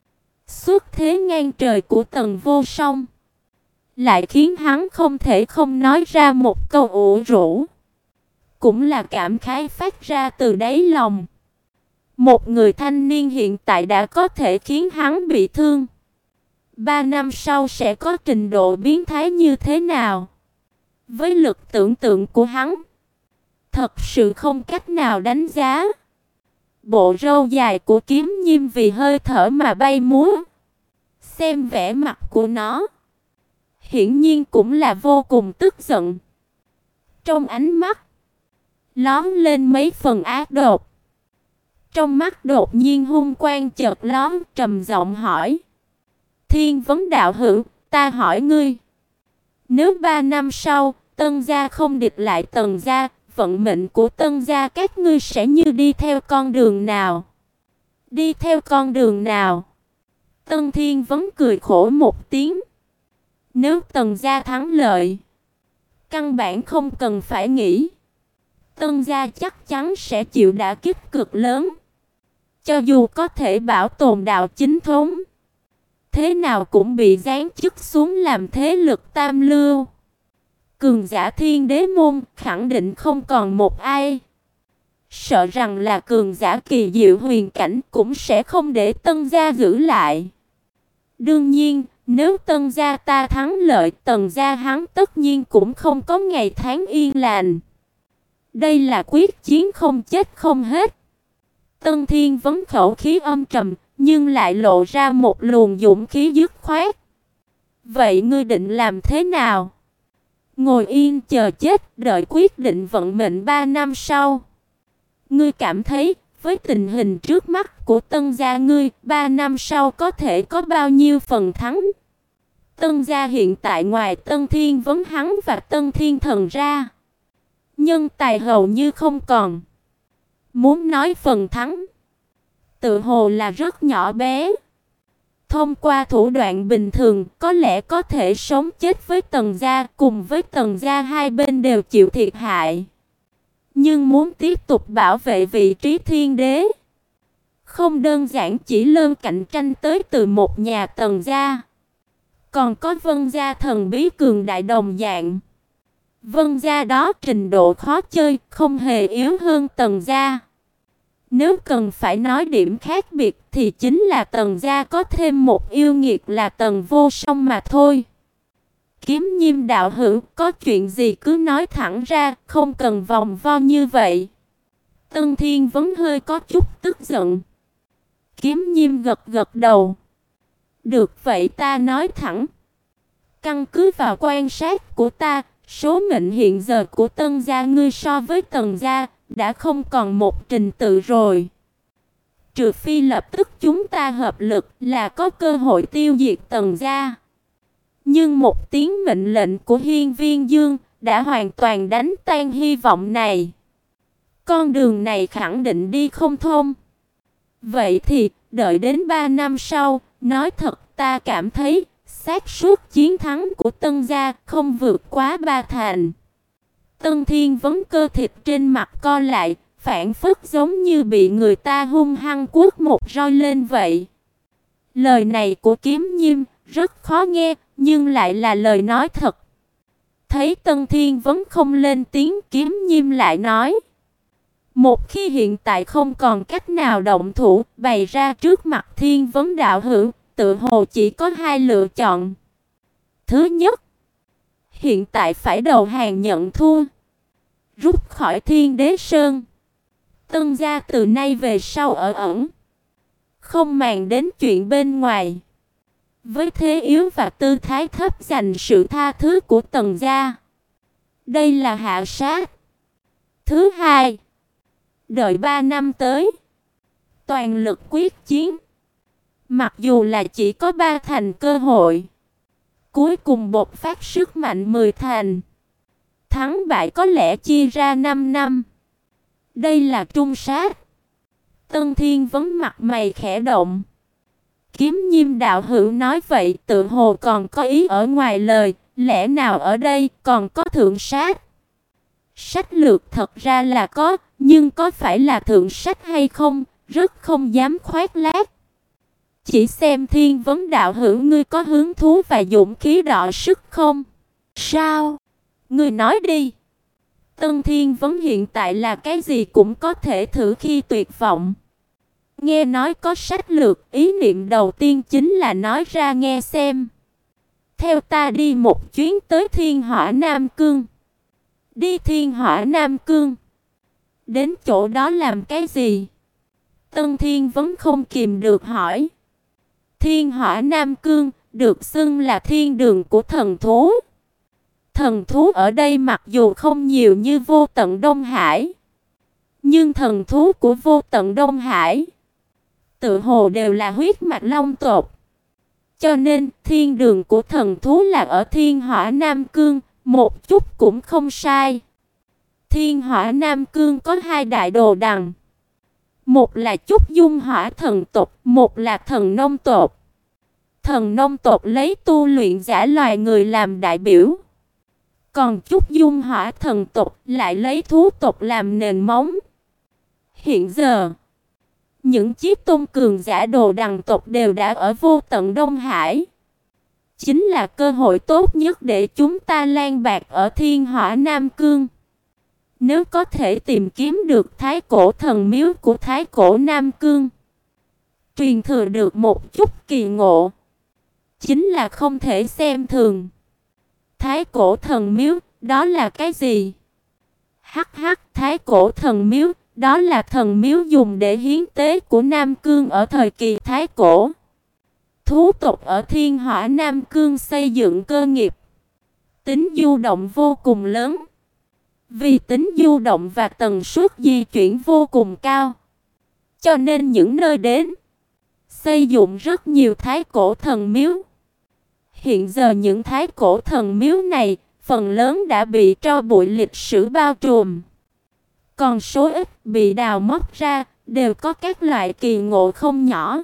xuất thế ngang trời của Tần Vô Song lại khiến hắn không thể không nói ra một câu ủ rũ. Cũng là cảm khái phát ra từ đáy lòng. Một người thanh niên hiện tại đã có thể khiến hắn bị thương. Ba năm sau sẽ có trình độ biến thái như thế nào? Với lực tưởng tượng của hắn, thật sự không cách nào đánh giá. Bộ râu dài của kiếm nhiêm vì hơi thở mà bay múa. Xem vẻ mặt của nó, hiển nhiên cũng là vô cùng tức giận. Trong ánh mắt lóe lên mấy phần ác độc. Trong mắt đột nhiên hung quang chợt lóe, trầm giọng hỏi: "Thiên Vấn đạo hữu, ta hỏi ngươi, nếu ba năm sau Tân gia không địch lại Tần gia, vận mệnh của Tân gia các ngươi sẽ như đi theo con đường nào?" "Đi theo con đường nào?" Tân Thiên Vấn cười khổ một tiếng. Nếu Tần gia thắng lợi, căn bản không cần phải nghĩ, Tân gia chắc chắn sẽ chịu đả kích cực lớn. Cho dù có thể bảo tồn đạo chính thống, thế nào cũng bị giáng chức xuống làm thế lực tam lưu. Cường giả Thiên Đế môn khẳng định không còn một ai. Sợ rằng là cường giả kỳ diệu huyền cảnh cũng sẽ không để Tân gia giữ lại. Đương nhiên, nếu Tân gia ta thắng lợi, Tần gia hắn tất nhiên cũng không có ngày tháng yên lành. Đây là quyết chiến không chết không hết. Tân Thiên Vấn khẩu khí âm trầm, nhưng lại lộ ra một luồng dũng khí dứt khoát. "Vậy ngươi định làm thế nào?" "Ngồi yên chờ chết, đợi quyết định vận mệnh ba năm sau." "Ngươi cảm thấy, với tình hình trước mắt của Tân gia ngươi, ba năm sau có thể có bao nhiêu phần thắng?" Tân gia hiện tại ngoài Tân Thiên Vấn hắn và Tân Thiên Thần ra, nhân tài hầu như không còn. Muốn nói phần thắng, tự hồ là rất nhỏ bé. Thông qua thủ đoạn bình thường, có lẽ có thể sống chết với Tần gia, cùng với Tần gia hai bên đều chịu thiệt hại. Nhưng muốn tiếp tục bảo vệ vị trí thiên đế, không đơn giản chỉ lơn cạnh tranh tới từ một nhà Tần gia, còn có Vân gia thần bí cường đại đồng dạng. Vân gia đó trình độ khó chơi không hề yếu hơn Tần gia. Nếu cần phải nói điểm khác biệt thì chính là Tần gia có thêm một yêu nghiệt là Tần Vô Song mà thôi. Kiếm Nhiêm đạo hữu, có chuyện gì cứ nói thẳng ra, không cần vòng vo như vậy. Tân Thiên Vấn hơi có chút tức giận. Kiếm Nhiêm gật gật đầu. Được vậy ta nói thẳng. Căn cứ vào quan sát của ta, số mệnh hiện giờ của Tân gia ngươi so với Tần gia đã không còn một trình tự rồi. Trừ phi lập tức chúng ta hợp lực là có cơ hội tiêu diệt Tần gia. Nhưng một tiếng mệnh lệnh của Hiên Viên Dương đã hoàn toàn đánh tan hy vọng này. Con đường này khẳng định đi không thông. Vậy thì, đợi đến ba năm sau, nói thật ta cảm thấy xác suất chiến thắng của Tân gia không vượt quá ba thành. Tân Thiên Vấn cơ thịt trên mặt co lại, phản phất giống như bị người ta hung hăng quất một roi lên vậy. Lời này của Kiếm Nhiêm rất khó nghe, nhưng lại là lời nói thật. Thấy Tân Thiên Vấn không lên tiếng, Kiếm Nhiêm lại nói: một khi hiện tại không còn cách nào động thủ, bày ra trước mặt Thiên Vấn đạo hữu, tự hồ chỉ có hai lựa chọn. Thứ nhất, hiện tại phải đầu hàng nhận thua, rút khỏi Thiên Đế Sơn. Tân gia từ nay về sau ở ẩn, không màng đến chuyện bên ngoài. Với thế yếu và tư thái thấp dành sự tha thứ của Tần gia, đây là hạ sát. Thứ hai, đợi ba năm tới, toàn lực quyết chiến. Mặc dù là chỉ có ba thành cơ hội, cuối cùng bộc phát sức mạnh mười thành. Thắng bại có lẽ chia ra năm năm. Đây là trung sát. Tân Thiên Vấn mặt mày khẽ động. Kiếm Nhiêm đạo hữu nói vậy tự hồ còn có ý ở ngoài lời, lẽ nào ở đây còn có thượng sát? Sách lược thật ra là có, nhưng có phải là thượng sách hay không, rất không dám khoác lác. Chỉ xem Thiên Vấn đạo hữu ngươi có hứng thú và dũng khí đọ sức không? Sao? Ngươi nói đi. Tân Thiên Vấn hiện tại là cái gì cũng có thể thử khi tuyệt vọng. Nghe nói có sách lược, ý niệm đầu tiên chính là nói ra nghe xem. Theo ta đi một chuyến tới Thiên Hỏa Nam Cương. Đi Thiên Hỏa Nam Cương. Đến chỗ đó làm cái gì? Tân Thiên Vấn không kìm được hỏi. Thiên Hỏa Nam Cương được xưng là thiên đường của thần thú. Thần thú ở đây mặc dù không nhiều như Vô Tận Đông Hải, nhưng thần thú của Vô Tận Đông Hải tự hồ đều là huyết mạch long tộc. Cho nên thiên đường của thần thú là ở Thiên Hỏa Nam Cương, một chút cũng không sai. Thiên Hỏa Nam Cương có hai đại đồ đằng. Một là Trúc Dung Hỏa thần tộc, một là thần nông tộc. Thần nông tộc lấy tu luyện giả loài người làm đại biểu, còn Trúc Dung Hỏa thần tộc lại lấy thú tộc làm nền móng. Hiện giờ, những chiếc tôn cường giả đồ đằng tộc đều đã ở Vô Tận Đông Hải. Chính là cơ hội tốt nhất để chúng ta lan bạc ở Thiên Hỏa Nam Cương. Nếu có thể tìm kiếm được Thái Cổ Thần Miếu của Thái Cổ Nam Cương, truyền thừa được một chút kỳ ngộ, chính là không thể xem thường. Thái Cổ Thần Miếu, đó là cái gì? Hắc hắc, Thái Cổ Thần Miếu, đó là thần miếu dùng để hiến tế của Nam Cương ở thời kỳ Thái Cổ. Thú tộc ở Thiên Hỏa Nam Cương xây dựng cơ nghiệp, tính du động vô cùng lớn. Vì tính du động và tần suất di chuyển vô cùng cao, cho nên những nơi đến xây dựng rất nhiều Thái Cổ Thần Miếu. Hiện giờ những Thái Cổ Thần Miếu này phần lớn đã bị tro bụi lịch sử bao trùm, còn số ít bị đào móc ra đều có các loại kỳ ngộ không nhỏ.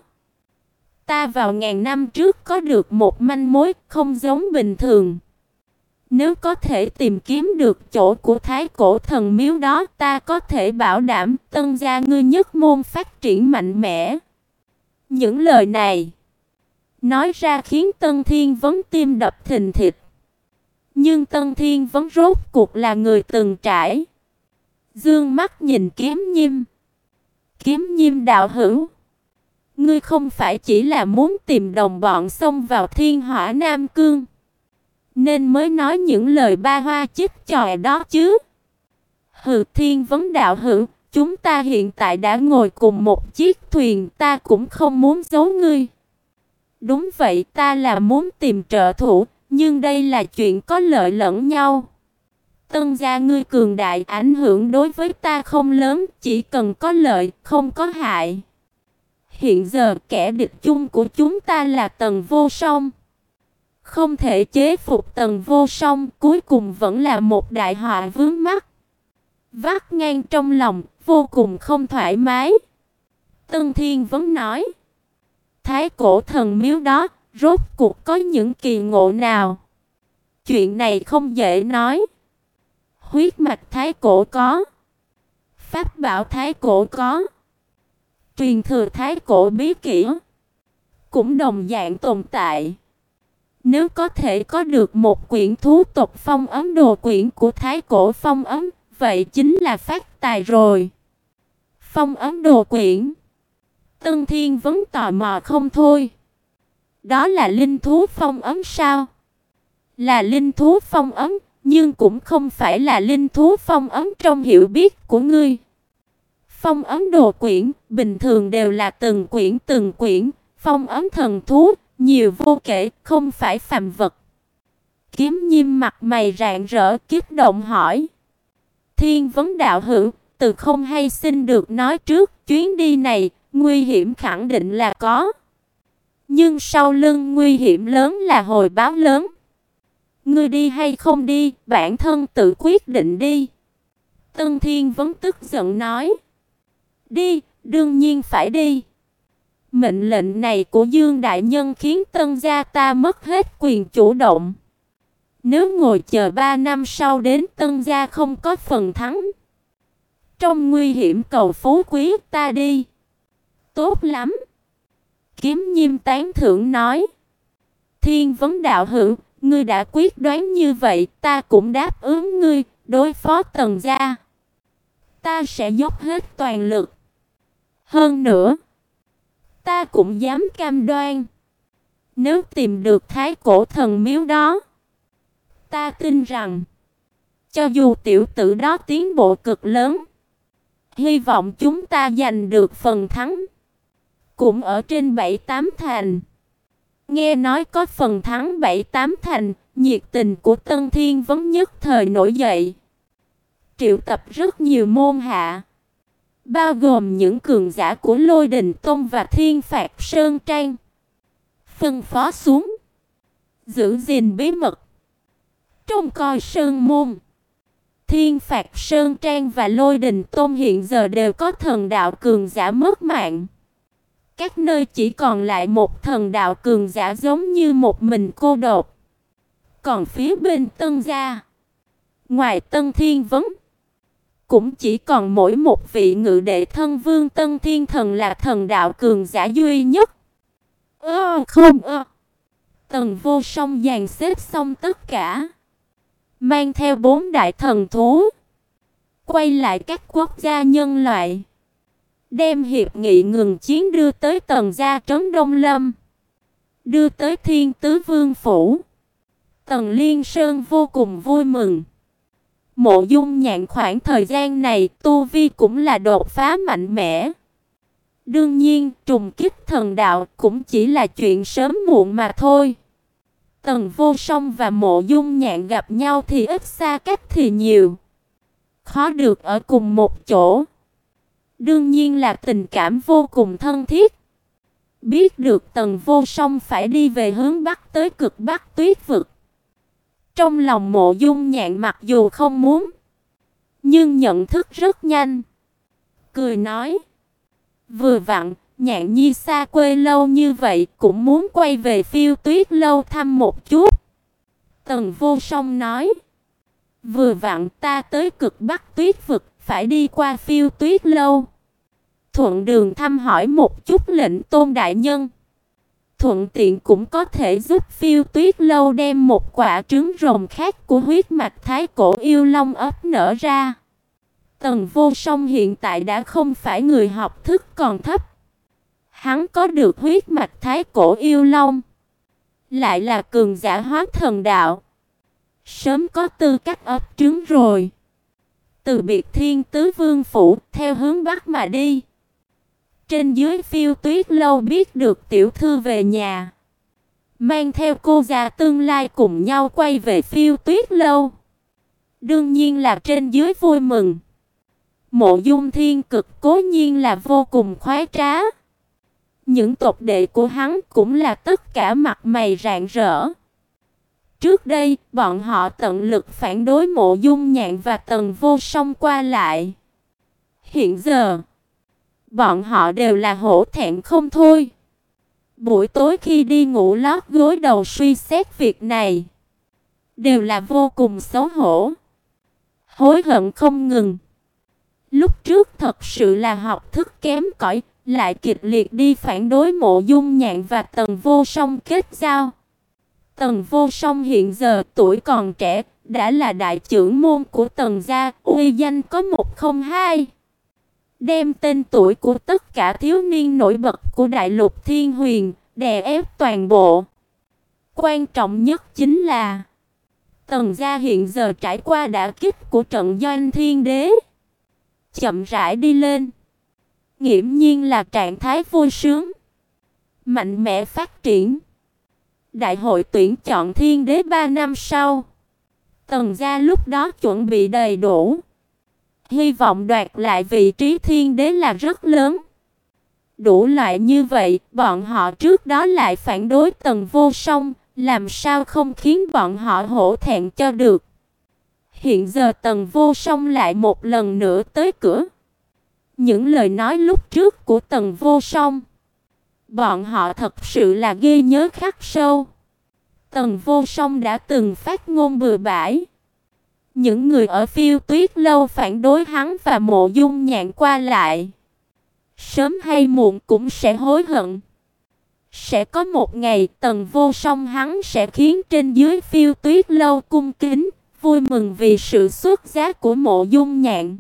Ta vào ngàn năm trước có được một manh mối không giống bình thường. Nếu có thể tìm kiếm được chỗ của Thái Cổ Thần Miếu đó, ta có thể bảo đảm Tân gia ngươi nhất môn phát triển mạnh mẽ. Những lời này nói ra khiến Tân Thiên Vấn tim đập thình thịch. Nhưng Tân Thiên Vấn rốt cuộc là người từng trải. Dương mắt nhìn Kiếm Nhiêm. Kiếm Nhiêm đạo hữu, ngươi không phải chỉ là muốn tìm đồng bọn xông vào Thiên Hỏa Nam Cương nên mới nói những lời ba hoa chích chòe đó chứ? Hừ, Thiên Vấn đạo hữu, chúng ta hiện tại đã ngồi cùng một chiếc thuyền, ta cũng không muốn giấu ngươi. Đúng vậy, ta là muốn tìm trợ thủ, nhưng đây là chuyện có lợi lẫn nhau. Tân gia ngươi cường đại, ảnh hưởng đối với ta không lớn, chỉ cần có lợi, không có hại. Hiện giờ kẻ địch chung của chúng ta là Tần Vô Song. Không thể chế phục Tần Vô Song, cuối cùng vẫn là một đại họa vướng mắc. Vắt ngang trong lòng, vô cùng không thoải mái. Tân Thiên Vấn nói, Thái Cổ Thần Miếu đó, rốt cuộc có những kỳ ngộ nào? Chuyện này không dễ nói. Huyết mạch Thái Cổ có, pháp bảo Thái Cổ có, truyền thừa Thái Cổ bí kỹ cũng đồng dạng tồn tại. Nếu có thể có được một quyển thú tộc phong ấn đồ quyển của Thái Cổ phong ấn, vậy chính là phát tài rồi. Phong ấn đồ quyển? Tân Thiên Vấn tò mò không thôi. Đó là linh thú phong ấn sao? Là linh thú phong ấn, nhưng cũng không phải là linh thú phong ấn trong hiểu biết của ngươi. Phong ấn đồ quyển bình thường đều là từng quyển từng quyển, phong ấn thần thú nhiều vô kể, không phải phàm vật. Kiếm Nhiêm mặt mày rạng rỡ kích động hỏi, Thiên Vấn đạo hữu, từ không hay xin được nói trước, chuyến đi này nguy hiểm khẳng định là có, nhưng sau lưng nguy hiểm lớn là hồi báo lớn. Ngươi đi hay không đi, bản thân tự quyết định đi. Tân Thiên Vấn tức giận nói, đi, đương nhiên phải đi. Mệnh lệnh này của Dương đại nhân khiến Tân gia ta mất hết quyền chủ động. Nếu ngồi chờ ba năm sau đến Tân gia không có phần thắng, trong nguy hiểm cầu phú quý, ta đi. Tốt lắm. Kiếm Nhiêm tán thưởng nói, Thiên Vấn đạo hữu, ngươi đã quyết đoán như vậy, ta cũng đáp ứng ngươi, đối phó Tần gia ta sẽ dốc hết toàn lực. Hơn nữa, ta cũng dám cam đoan, nếu tìm được Thái Cổ Thần Miếu đó, ta tin rằng cho dù tiểu tử đó tiến bộ cực lớn, hy vọng chúng ta giành được phần thắng cũng ở trên bảy tám thành. Nghe nói có phần thắng bảy tám thành, nhiệt tình của Tân Thiên Vấn nhất thời nổi dậy. Triệu tập rất nhiều môn hạ, bao gồm những cường giả của Lôi Đình Tông và Thiên Phạt Sơn Trang. Phân phó xuống, giữ gìn bí mật, trông coi sơn môn. Thiên Phạt Sơn Trang và Lôi Đình Tông hiện giờ đều có thần đạo cường giả mất mạng. Các nơi chỉ còn lại một thần đạo cường giả giống như một mình cô độc. Còn phía bên Tân gia, ngoài Tân Thiên Vấn, cũng chỉ còn mỗi một vị ngự đệ thân vương Tân Thiên Thần là thần đạo cường giả duy nhất. Ơ không ơ. Tần Vô Song dàn xếp xong tất cả, mang theo bốn đại thần thú, quay lại các quốc gia nhân loại, đem hiệp nghị ngừng chiến đưa tới Tần gia trấn Đông Lâm, đưa tới Thiên Tứ Vương phủ. Tần Liên Sơn vô cùng vui mừng. Mộ Dung Nhạn khoảng thời gian này tu vi cũng là đột phá mạnh mẽ. Đương nhiên, trùng kích thần đạo cũng chỉ là chuyện sớm muộn mà thôi. Tần Vô Song và Mộ Dung Nhạn gặp nhau thì ít, xa cách thì nhiều, khó được ở cùng một chỗ. Đương nhiên là tình cảm vô cùng thân thiết. Biết được Tần Vô Song phải đi về hướng Bắc tới cực Bắc Tuyết vực, trong lòng Mộ Dung Nhạn mặc dù không muốn, nhưng nhận thức rất nhanh. Cười nói, vừa vặn, Nhạn Nhi xa quê lâu như vậy, cũng muốn quay về Phiêu Tuyết lâu thăm một chút. Tần Vô Song nói, vừa vặn ta tới cực Bắc Tuyết vực, phải đi qua Phiêu Tuyết lâu, thuận đường thăm hỏi một chút lệnh tôn đại nhân. Thuận tiện cũng có thể giúp Phiêu Tuyết lâu đem một quả trứng rồng khác của huyết mạch thái cổ yêu long ấp nở ra. Tần Vô Song hiện tại đã không phải người học thức còn thấp. Hắn có được huyết mạch thái cổ yêu long, lại là cường giả hóa thần đạo, sớm có tư cách ấp trứng rồi. Từ biệt Thiên Tứ Vương phủ, theo hướng Bắc mà đi. Trên dưới Phiêu Tuyết lâu biết được tiểu thư về nhà, mang theo cô già tương lai cùng nhau quay về Phiêu Tuyết lâu. Đương nhiên là trên dưới vui mừng. Mộ Dung Thiên Cực cố nhiên là vô cùng khoái trá. Những tộc đệ của hắn cũng là tất cả mặt mày rạng rỡ. Trước đây, bọn họ tận lực phản đối Mộ Dung Nhạn và Tần Vô Song qua lại. Hiện giờ, bọn họ đều là hổ thẹn không thôi. Buổi tối khi đi ngủ lót gối đầu suy xét việc này, đều là vô cùng xấu hổ, hối hận không ngừng. Lúc trước thật sự là học thức kém cỏi, lại kịch liệt đi phản đối Mộ Dung Nhạn và Tần Vô Song kết giao. Tần Vô Song hiện giờ tuổi còn trẻ, đã là đại trưởng môn của Tần gia, uy danh có một không hai. Đem tên tuổi của tất cả thiếu niên nổi bật của Đại Lục Thiên Huyền đè ép toàn bộ. Quan trọng nhất chính là Tần gia hiện giờ trải qua đả kích của trận Doanh Thiên Đế, chậm rãi đi lên, nghiễm nhiên là trạng thái vui sướng, mạnh mẽ phát triển. Đại hội tuyển chọn Thiên Đế ba năm sau, Tần gia lúc đó chuẩn bị đầy đủ, hy vọng đoạt lại vị trí Thiên Đế là rất lớn. Đủ loại như vậy, bọn họ trước đó lại phản đối Tần Vô Song, làm sao không khiến bọn họ hổ thẹn cho được. Hiện giờ Tần Vô Song lại một lần nữa tới cửa. Những lời nói lúc trước của Tần Vô Song, bọn họ thật sự là ghi nhớ khắc sâu. Tần Vô Song đã từng phát ngôn bừa bãi. Những người ở Phiêu Tuyết lâu phản đối hắn và Mộ Dung Nhạn qua lại, sớm hay muộn cũng sẽ hối hận. Sẽ có một ngày Tần Vô Song hắn sẽ khiến trên dưới Phiêu Tuyết lâu cung kính, vui mừng vì sự xuất giá của Mộ Dung Nhạn.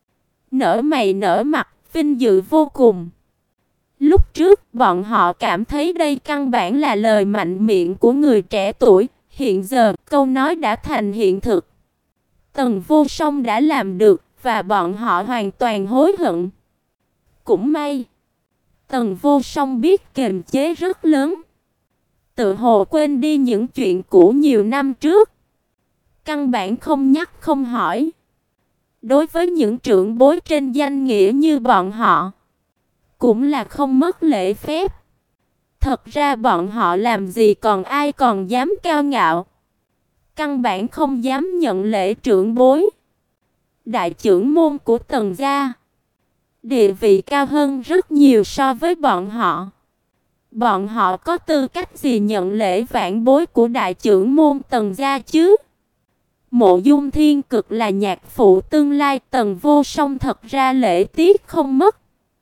Nở mày nở mặt, vinh dự vô cùng. Lúc trước bọn họ cảm thấy đây căn bản là lời mạnh miệng của người trẻ tuổi, hiện giờ câu nói đã thành hiện thực. Tần Vô Song đã làm được và bọn họ hoàn toàn hối hận. Cũng may, Tần Vô Song biết kiềm chế rất lớn, tự hồ quên đi những chuyện cũ nhiều năm trước. Căn bản không nhắc không hỏi. Đối với những trưởng bối trên danh nghĩa như bọn họ, cũng là không mất lễ phép. Thật ra bọn họ làm gì còn ai còn dám cao ngạo. Căn bản không dám nhận lễ trưởng bối. Đại trưởng môn của Tần gia, địa vị cao hơn rất nhiều so với bọn họ. Bọn họ có tư cách gì nhận lễ vãn bối của đại trưởng môn Tần gia chứ? Mộ Dung Thiên Cực là nhạc phụ tương lai Tần Vô Song, thật ra lễ tiết không mất.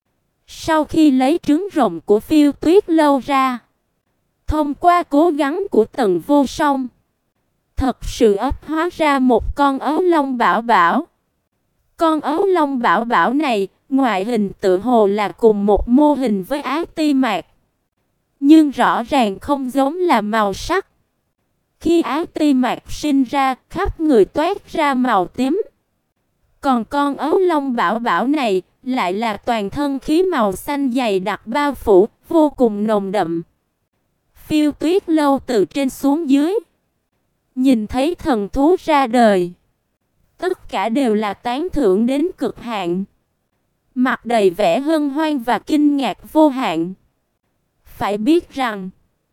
Sau khi lấy trứng rồng của Phiêu Tuyết Lâu ra, thông qua cố gắng của Tần Vô Song, thật sự ấp hóa ra một con ấu long bảo bảo. Con ấu long bảo bảo này, ngoại hình tự hồ là cùng một mô hình với Á Ti Mạc, nhưng rõ ràng không giống là màu sắc. Khi Á Ti Mạc sinh ra, khắp người toát ra màu tím. Còn con ấu long bảo bảo này lại là toàn thân khí màu xanh dày đặc bao phủ, vô cùng nồng đậm. Phiêu Tuyết Lâu từ trên xuống dưới, nhìn thấy thần thú ra đời, tất cả đều là tán thưởng đến cực hạn, mặt đầy vẻ hân hoan và kinh ngạc vô hạn. Phải biết rằng,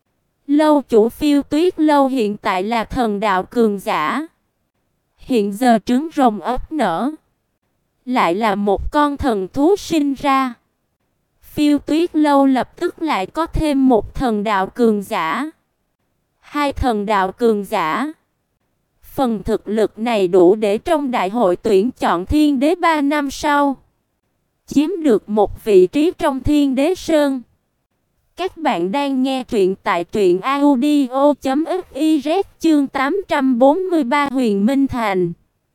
lâu chủ Phiêu Tuyết Lâu hiện tại là thần đạo cường giả. Hiện giờ trứng rồng ấp nở, lại là một con thần thú sinh ra. Phiêu Tuyết Lâu lập tức lại có thêm một thần đạo cường giả. Hai thần đạo cường giả. Phần thực lực này đủ để trong đại hội tuyển chọn Thiên Đế ba năm sau chiếm được một vị trí trong Thiên Đế Sơn. Các bạn đang nghe truyện tại truyện audio chấm fiz chương tám trăm bốn mươi ba Huyền Minh Thành.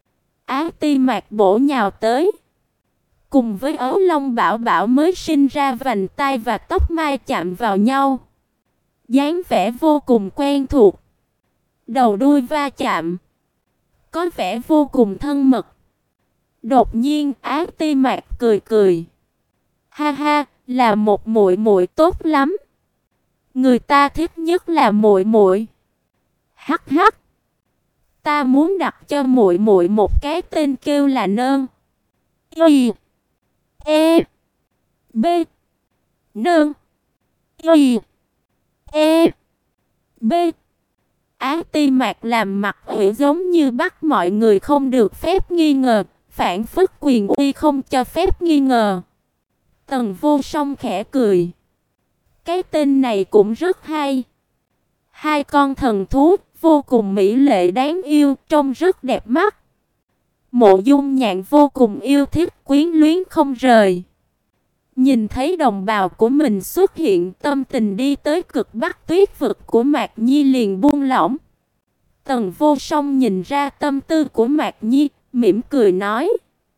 Á Ti Mạc bổ nhào tới, cùng với ấu long bảo bảo mới sinh ra vành tai và tóc mai chạm vào nhau, dáng vẻ vô cùng quen thuộc. Đầu đuôi va chạm, có vẻ vô cùng thân mật. Đột nhiên Á Ti Mạc cười cười. Ha ha, là một muội muội tốt lắm. Người ta thích nhất là muội muội. Hắc hắc. Ta muốn đặt cho muội muội một cái tên kêu là Nơn. Y E B Nơn Y E B. Á Ti Mạc làm mặt ủy giống như bắt mọi người không được phép nghi ngờ, phản phất quyền uy không cho phép nghi ngờ. Tần Vô Song khẽ cười. Cái tên này cũng rất hay. Hai con thần thú vô cùng mỹ lệ đáng yêu, trông rất đẹp mắt. Mộ Dung Nhạn vô cùng yêu thích, quyến luyến không rời. Nhìn thấy đồng bào của mình xuất hiện, tâm tình đi tới cực bắc tuyết vực của Mạc Nhi liền buông lỏng. Tần Vô Song nhìn ra tâm tư của Mạc Nhi, mỉm cười nói: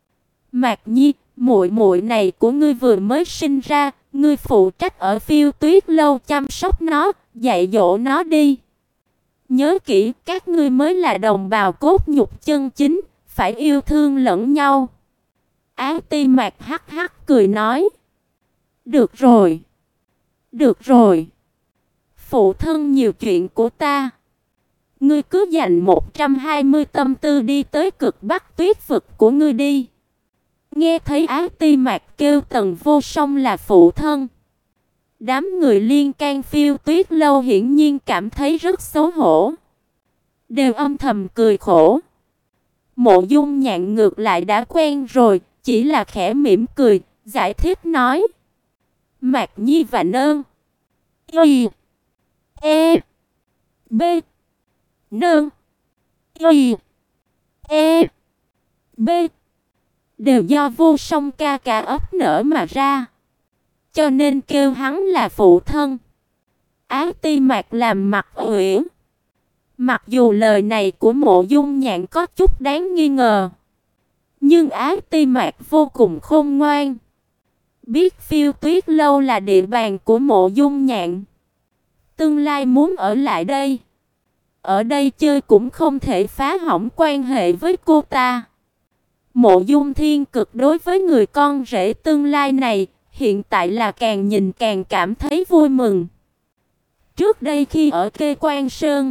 Mạc Nhi, muội muội này của ngươi vừa mới sinh ra, ngươi phụ trách ở Phiêu Tuyết Lâu chăm sóc nó, dạy dỗ nó đi. Nhớ kỹ, các ngươi mới là đồng bào cốt nhục chân chính, phải yêu thương lẫn nhau. Á Ti Mạc hắc hắc cười nói: Được rồi, được rồi. Phụ thân nhiều chuyện của ta. Ngươi cứ dành một trăm hai mươi tâm tư đi tới cực bắc tuyết vực của ngươi đi. Nghe thấy Á Ti Mạc kêu Tần Vô Song là phụ thân, đám người liên can Phiêu Tuyết Lâu hiển nhiên cảm thấy rất xấu hổ, đều âm thầm cười khổ. Mộ Dung Nhạn ngược lại đã quen rồi, chỉ là khẽ mỉm cười, giải thích nói: Mạc Nhi và Nơn Y E B Nơn Y E B đều do Vô Song ca ca ấp nở mà ra, cho nên kêu hắn là phụ thân. Á Ti Mạc làm mặt uyển. Mặc dù lời này của Mộ Dung Nhạn có chút đáng nghi ngờ, nhưng Á Ti Mạc vô cùng khôn ngoan, biết Phiêu Tuyết Lâu là địa bàn của Mộ Dung Nhạn, tương lai muốn ở lại đây, ở đây chơi cũng không thể phá hỏng quan hệ với cô ta. Mộ Dung Thiên Cực đối với người con rể tương lai này, hiện tại là càng nhìn càng cảm thấy vui mừng. Trước đây khi ở Kê Quan Sơn,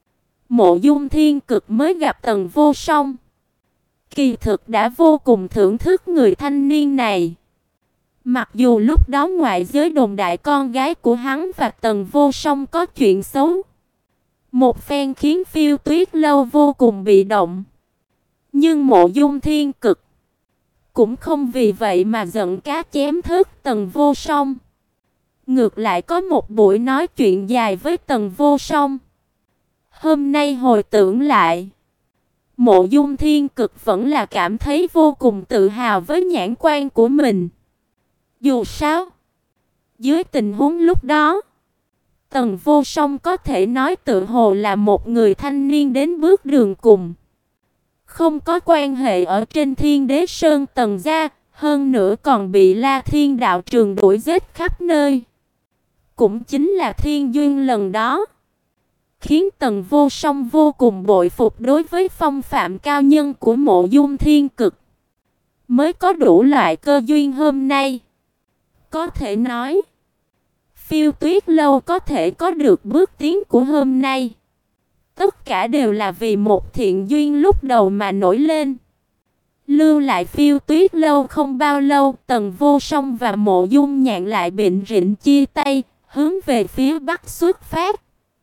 Mộ Dung Thiên Cực mới gặp Tần Vô Song. Kỳ thực đã vô cùng thưởng thức người thanh niên này. Mặc dù lúc đó ngoại giới đồn đại con gái của hắn và Tần Vô Song có chuyện xấu, một phen khiến Phiêu Tuyết Lâu vô cùng bị động. Nhưng Mộ Dung Thiên Cực cũng không vì vậy mà giận cá chém thớt Tần Vô Song. Ngược lại có một buổi nói chuyện dài với Tần Vô Song. Hôm nay hồi tưởng lại, Mộ Dung Thiên Cực vẫn là cảm thấy vô cùng tự hào với nhãn quan của mình. Dù sao, dưới tình huống lúc đó, Tần Vô Song có thể nói tự hồ là một người thanh niên đến bước đường cùng. Không có quan hệ ở trên Thiên Đế Sơn Tần gia, hơn nữa còn bị La Thiên đạo trường đuổi giết khắp nơi. Cũng chính là thiên duyên lần đó, khiến Tần Vô Song vô cùng bội phục đối với phong phạm cao nhân của Mộ Dung Thiên Cực, mới có đủ loại cơ duyên hôm nay. Có thể nói, Phiêu Tuyết Lâu có thể có được bước tiến của hôm nay, tất cả đều là vì một thiện duyên lúc đầu mà nổi lên. Lưu lại Phiêu Tuyết Lâu không bao lâu, Tần Vô Song và Mộ Dung Nhạn lại bệnh rịnh chia tay, hướng về phía bắc xuất phát.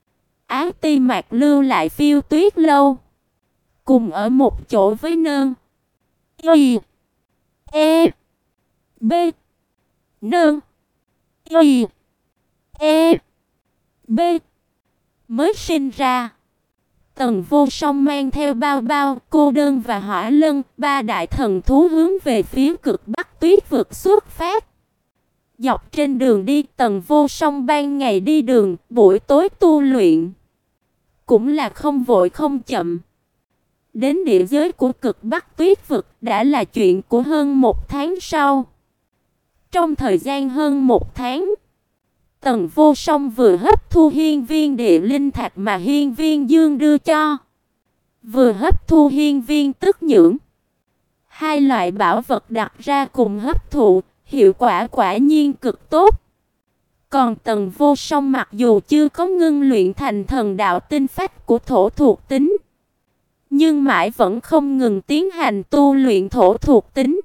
Áo Ti Mạc lưu lại Phiêu Tuyết Lâu, cùng ở một chỗ với Nơn, Y, E, B, Nơn, Y, E, B mới sinh ra. Tần Vô Song mang theo bao bao, cô đơn và hỏa lân, ba đại thần thú hướng về phía cực bắc tuyết vực xuất phát. Dọc trên đường đi, Tần Vô Song ban ngày đi đường, buổi tối tu luyện. Cũng là không vội không chậm. Đến địa giới của cực bắc tuyết vực đã là chuyện của hơn một tháng sau. Trong thời gian hơn một tháng, Tần Vô Song vừa hấp thu hiên viên địa linh thạch mà hiên viên dương đưa cho, vừa hấp thu hiên viên tức nhưỡng. Hai loại bảo vật đặt ra cùng hấp thụ, hiệu quả quả nhiên cực tốt. Còn Tần Vô Song mặc dù chưa có ngưng luyện thành thần đạo tinh phách của thổ thuộc tính, nhưng mãi vẫn không ngừng tiến hành tu luyện thổ thuộc tính.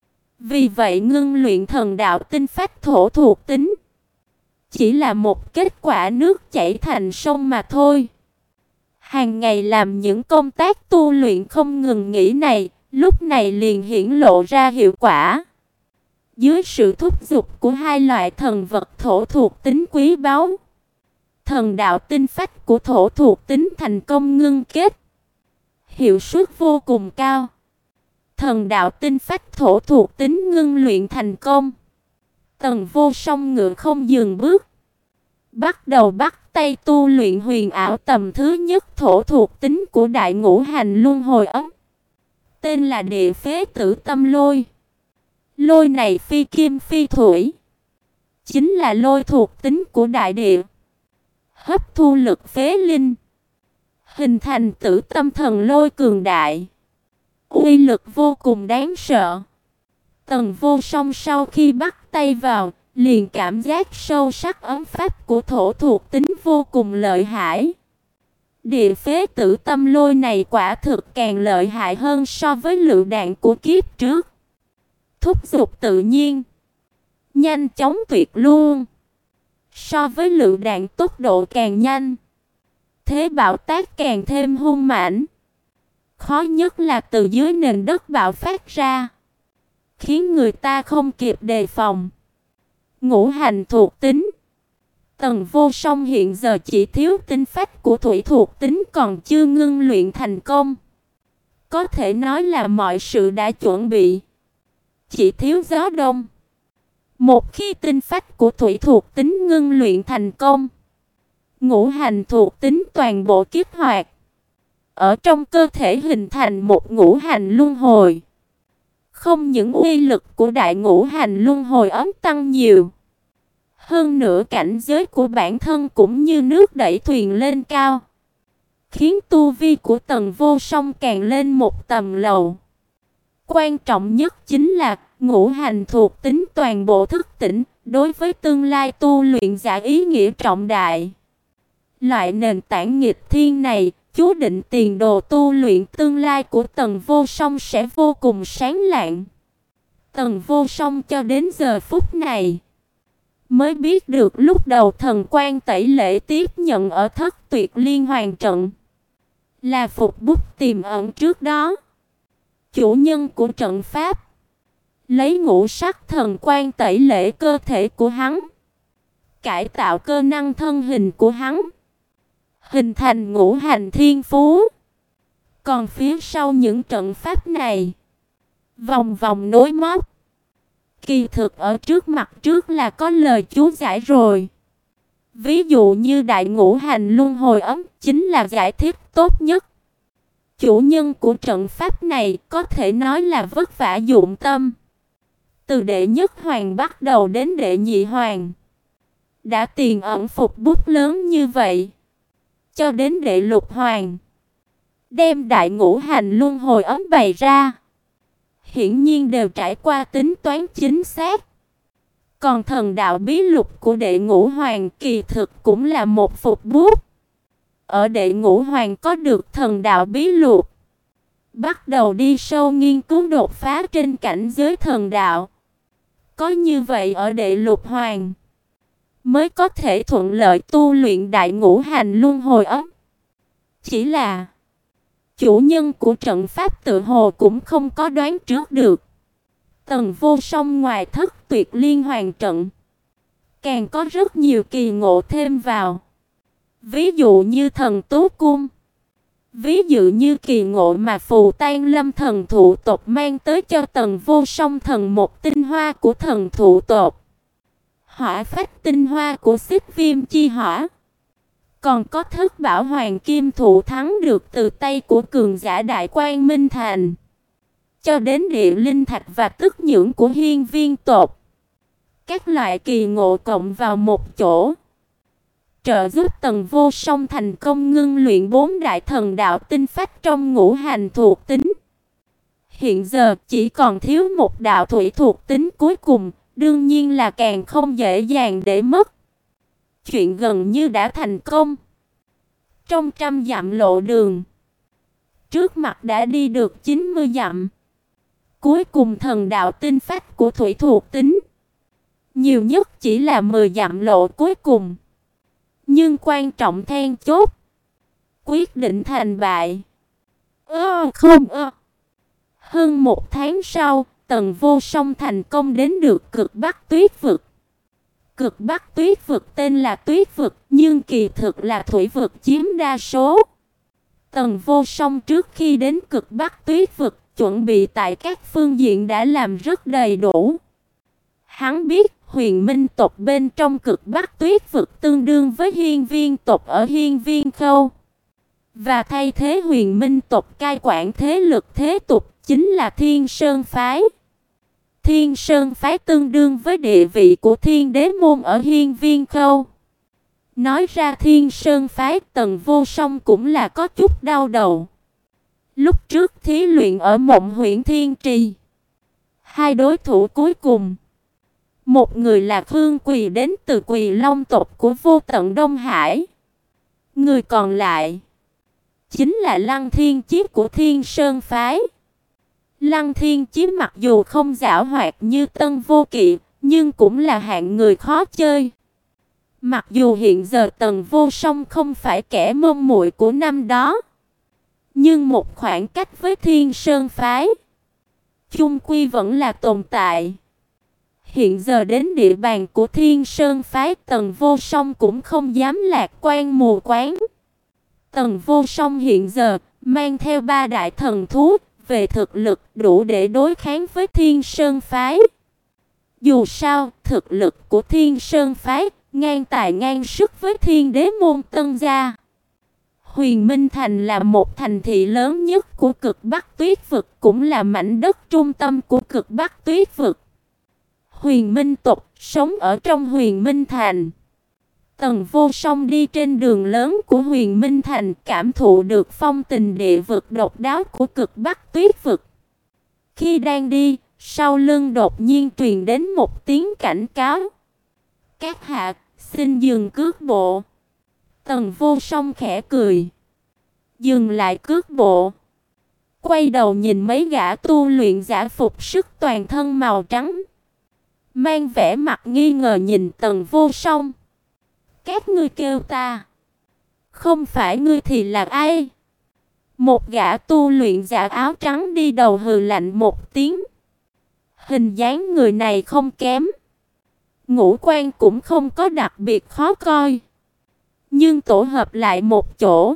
Vì vậy ngưng luyện thần đạo tinh phách thổ thuộc tính chỉ là một kết quả nước chảy thành sông mà thôi. Hàng ngày làm những công tác tu luyện không ngừng nghỉ này, lúc này liền hiển lộ ra hiệu quả. Dưới sự thúc giục của hai loại thần vật thổ thuộc tính quý báu, thần đạo tinh phách của thổ thuộc tính thành công ngưng kết, hiệu suất vô cùng cao. Thần đạo tinh phách thổ thuộc tính ngưng luyện thành công, Tần Vô Song ngựa không dừng bước, bắt đầu bắt tay tu luyện huyền ảo tầm thứ nhất thổ thuộc tính của đại ngũ hành luân hồi ấm, tên là Địa Phế Tử Tâm Lôi. Lôi này phi kim phi thủy, chính là lôi thuộc tính của đại địa, hấp thu lực phế linh, hình thành tử tâm thần lôi cường đại, uy lực vô cùng đáng sợ. Tần Vô Song sau khi bắt tay vào, liền cảm giác sâu sắc ấm pháp của thổ thuộc tính vô cùng lợi hại. Địa Phế Tử Tâm Lôi này quả thực càng lợi hại hơn so với lựu đạn của kiếp trước. Thúc giục tự nhiên, nhanh chóng tuyệt luôn. So với lựu đạn tốc độ càng nhanh, thế bạo tác càng thêm hung mãnh. Khó nhất là từ dưới nền đất bạo phát ra, khiến người ta không kịp đề phòng. Ngũ hành thuộc tính, Tần Vô Song hiện giờ chỉ thiếu tinh phách của thủy thuộc tính còn chưa ngưng luyện thành công. Có thể nói là mọi sự đã chuẩn bị, chỉ thiếu gió đông. Một khi tinh phách của thủy thuộc tính ngưng luyện thành công, ngũ hành thuộc tính toàn bộ kích hoạt, ở trong cơ thể hình thành một ngũ hành luân hồi. Không những uy lực của đại ngũ hành luân hồi ấm tăng nhiều, hơn nữa cảnh giới của bản thân cũng như nước đẩy thuyền lên cao, khiến tu vi của Tần Vô Song càng lên một tầm lầu. Quan trọng nhất chính là ngũ hành thuộc tính toàn bộ thức tỉnh, đối với tương lai tu luyện giả ý nghĩa trọng đại. Loại nền tảng nghịch thiên này, chú định tiền đồ tu luyện tương lai của Tần Vô Song sẽ vô cùng sáng lạng. Tần Vô Song cho đến giờ phút này mới biết được lúc đầu thần quan tẩy lễ tiếp nhận ở Thất Tuyệt Liên Hoàn trận là phục bút tiềm ẩn trước đó. Chủ nhân của trận pháp lấy ngũ sắc thần quan tẩy lễ cơ thể của hắn, cải tạo cơ năng thân hình của hắn, hình thành ngũ hành thiên phú. Còn phía sau những trận pháp này, vòng vòng nối móc, kỳ thực ở trước mặt trước là có lời chú giải rồi. Ví dụ như đại ngũ hành luân hồi ấm chính là giải thích tốt nhất. Chủ nhân của trận pháp này có thể nói là vất vả dụng tâm. Từ đệ nhất hoàng bắt đầu đến đệ nhị hoàng, đã tiền ẩn phục bút lớn như vậy, cho đến đệ lục hoàng, đem đại ngũ hành luân hồi ấm bày ra, hiển nhiên đều trải qua tính toán chính xác. Còn thần đạo bí lục của đệ ngũ hoàng kỳ thực cũng là một phục bút. Ở đệ ngũ hoàng có được thần đạo bí lục, bắt đầu đi sâu nghiên cứu đột phá trên cảnh giới thần đạo. Có như vậy ở đệ lục hoàng mới có thể thuận lợi tu luyện đại ngũ hành luân hồi ấm. Chỉ là chủ nhân của trận pháp tự hồ cũng không có đoán trước được Tần Vô Song ngoài Thất Tuyệt Liên Hoàn trận càng có rất nhiều kỳ ngộ thêm vào. Ví dụ như thần tú cung, ví dụ như kỳ ngộ mà Phù Tang Lâm thần thụ tộc mang tới cho Tần Vô Song thần một tinh hoa của thần thụ tộc, hỏa phách tinh hoa của Xích Viêm chi hỏa, còn có Thất Bảo Hoàng Kim thụ thắng được từ tay của cường giả Đại Quang Minh Thành, cho đến địa linh thạch và tức nhưỡng của Hiên Viên tộc. Các loại kỳ ngộ cộng vào một chỗ, trợ giúp Tần Vô Song thành công ngưng luyện bốn đại thần đạo tinh phách trong ngũ hành thuộc tính. Hiện giờ chỉ còn thiếu một đạo thủy thuộc tính cuối cùng, đương nhiên là càng không dễ dàng để mất. Chuyện gần như đã thành công. Trong trăm dặm lộ đường, trước mặt đã đi được chín mươi dặm. Cuối cùng thần đạo tinh phách của thủy thuộc tính nhiều nhất chỉ là mười dặm lộ cuối cùng. Nhưng quan trọng then chốt, quyết định thành bại. Ơ không ơ. Hơn một tháng sau, Tần Vô Song thành công đến được Cực Bắc Tuyết vực. Cực Bắc Tuyết vực tên là Tuyết vực, nhưng kỳ thực là thủy vực chiếm đa số. Tần Vô Song trước khi đến Cực Bắc Tuyết vực, chuẩn bị tại các phương diện đã làm rất đầy đủ. Hắn biết Huyền Minh tộc bên trong Cực Bắc Tuyết vực tương đương với Hiên Viên tộc ở Hiên Viên Khâu, và thay thế Huyền Minh tộc cai quản thế lực thế tục chính là Thiên Sơn phái. Thiên Sơn phái tương đương với địa vị của Thiên Đế môn ở Hiên Viên Khâu. Nói ra Thiên Sơn phái, Tần Vô Song cũng là có chút đau đầu. Lúc trước thí luyện ở Mộng Huyễn Thiên Trì, hai đối thủ cuối cùng, một người là Khương Quỳ đến từ Quỳ Long tộc của Vô Tận Đông Hải, người còn lại chính là Lăng Thiên Chiếp của Thiên Sơn phái. Lăng Thiên Chiếp mặc dù không giảo hoạt như Tân Vô Kỵ, nhưng cũng là hạng người khó chơi. Mặc dù hiện giờ Tần Vô Song không phải kẻ môn muội của năm đó, nhưng một khoảng cách với Thiên Sơn phái chung quy vẫn là tồn tại. Hiện giờ đến địa bàn của Thiên Sơn phái, Tần Vô Song cũng không dám lạc quan mù quáng. Tần Vô Song hiện giờ mang theo ba đại thần thú, về thực lực đủ để đối kháng với Thiên Sơn phái. Dù sao, thực lực của Thiên Sơn phái ngang tài ngang sức với Thiên Đế môn Tân gia. Huyền Minh Thành là một thành thị lớn nhất của Cực Bắc Tuyết vực, cũng là mảnh đất trung tâm của Cực Bắc Tuyết vực. Huyền Minh tộc sống ở trong Huyền Minh Thành. Tần Vô Song đi trên đường lớn của Huyền Minh Thành, cảm thụ được phong tình địa vực độc đáo của Cực Bắc Tuyết vực. Khi đang đi, sau lưng đột nhiên truyền đến một tiếng cảnh cáo. Các hạ, xin dừng cước bộ. Tần Vô Song khẽ cười, dừng lại cước bộ, quay đầu nhìn mấy gã tu luyện giả phục sức toàn thân màu trắng, mang vẻ mặt nghi ngờ nhìn Tần Vô Song. Các ngươi kêu ta, không phải ngươi thì là ai? Một gã tu luyện giả áo trắng đi đầu hừ lạnh một tiếng. Hình dáng người này không kém, ngũ quan cũng không có đặc biệt khó coi, nhưng tổ hợp lại một chỗ,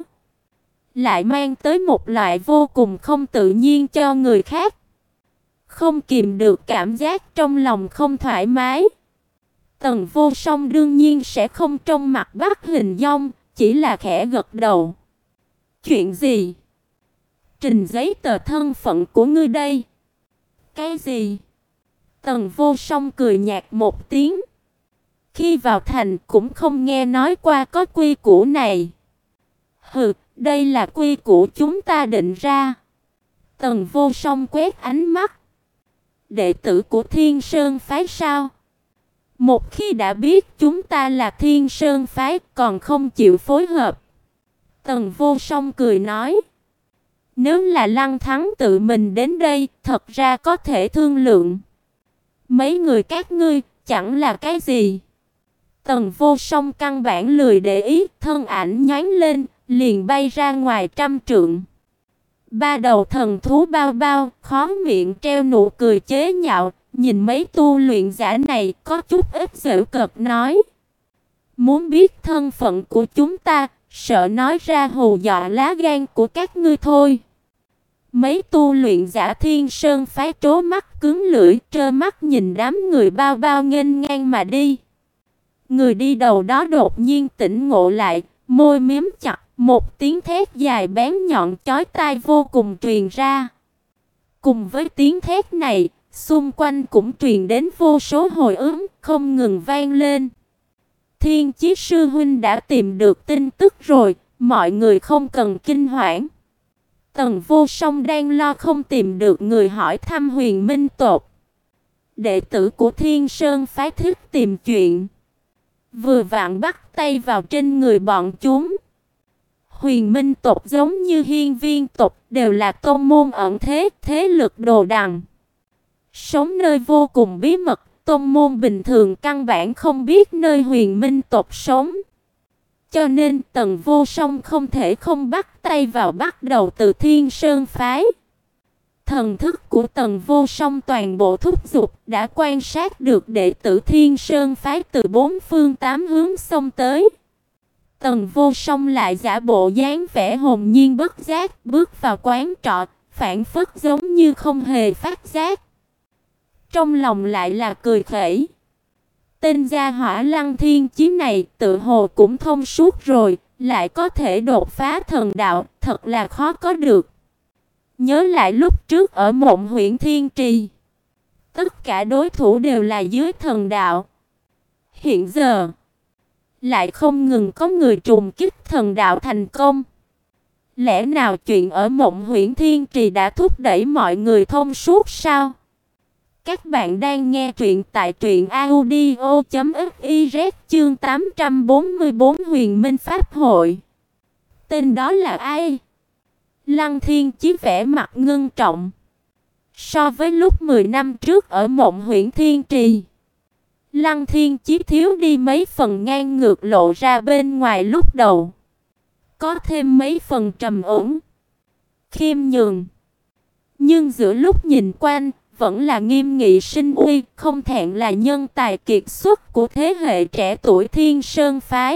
lại mang tới một loại vô cùng không tự nhiên cho người khác. Không kìm được cảm giác trong lòng không thoải mái. Tần Vô Song đương nhiên sẽ không trong mặt bắt hình dong, chỉ là khẽ gật đầu. Chuyện gì? Trình giấy tờ thân phận của ngươi đây. Cái gì? Tần Vô Song cười nhạt một tiếng. Khi vào thành cũng không nghe nói qua có quy củ này. Hừ, đây là quy củ chúng ta định ra. Tần Vô Song quét ánh mắt. Đệ tử của Thiên Sơn phái sao? Một khi đã biết chúng ta là Thiên Sơn phái còn không chịu phối hợp. Tần Vô Song cười nói. Nếu là Lăng Thắng tự mình đến đây, thật ra có thể thương lượng. Mấy người các ngươi chẳng là cái gì. Tần Vô Song căn bản lười để ý, thân ảnh nhoáng lên, liền bay ra ngoài trăm trượng. Ba đầu thần thú bao bao, khóe miệng treo nụ cười chế nhạo, nhìn mấy tu luyện giả này có chút ít giễu cợt nói. Muốn biết thân phận của chúng ta, sợ nói ra hù dọa lá gan của các ngươi thôi. Mấy tu luyện giả Thiên Sơn phái trố mắt cứng lưỡi, trơ mắt nhìn đám người bao bao nghênh ngang mà đi. Người đi đầu đó đột nhiên tỉnh ngộ lại, môi miếm chặt, một tiếng thét dài bén nhọn chói tai vô cùng truyền ra. Cùng với tiếng thét này, xung quanh cũng truyền đến vô số hồi ứng, không ngừng vang lên. Thiên Chí sư huynh đã tìm được tin tức rồi, mọi người không cần kinh hoảng. Tần Vô Song đang lo không tìm được người hỏi thăm Huyền Minh tộc. Đệ tử của Thiên Sơn phái thích tìm chuyện, vừa vặn bắt tay vào trên người bọn chúng. Huyền Minh tộc giống như Hiên Viên tộc đều là tông môn ẩn thế, thế lực đồ đằng. Sống nơi vô cùng bí mật, tông môn bình thường căn bản không biết nơi Huyền Minh tộc sống. Cho nên Tần Vô Song không thể không bắt tay vào bắt đầu từ Thiên Sơn phái. Thần thức của Tần Vô Song toàn bộ thúc giục đã quan sát được đệ tử Thiên Sơn phái từ bốn phương tám hướng xông tới. Tần Vô Song lại giả bộ dáng vẻ hồn nhiên bất giác bước vào quán trọ, phảng phất giống như không hề phát giác. Trong lòng lại là cười khẩy. Tên gia hỏa Lăng Thiên Chí này tự hồ cũng thông suốt rồi, lại có thể đột phá thần đạo, thật là khó có được. Nhớ lại lúc trước ở Mộng Huyễn Thiên Trì, tất cả đối thủ đều là dưới thần đạo. Hiện giờ, lại không ngừng có người trùng kích thần đạo thành công. Lẽ nào chuyện ở Mộng Huyễn Thiên Trì đã thúc đẩy mọi người thông suốt sao? Các bạn đang nghe truyện tại truyện audio chấm fiz chương tám trăm bốn mươi bốn Huyền Minh Pháp Hội. Tên đó là ai? Lăng Thiên Chí vẻ mặt ngưng trọng. So với lúc mười năm trước ở Mộng Huyễn Thiên Trì, Lăng Thiên Chí thiếu đi mấy phần ngang ngược lộ ra bên ngoài lúc đầu, có thêm mấy phần trầm ổn, khiêm nhường. Nhưng giữa lúc nhìn quanh, vẫn là nghiêm nghị sinh uy, không thẹn là nhân tài kiệt xuất của thế hệ trẻ tuổi Thiên Sơn phái.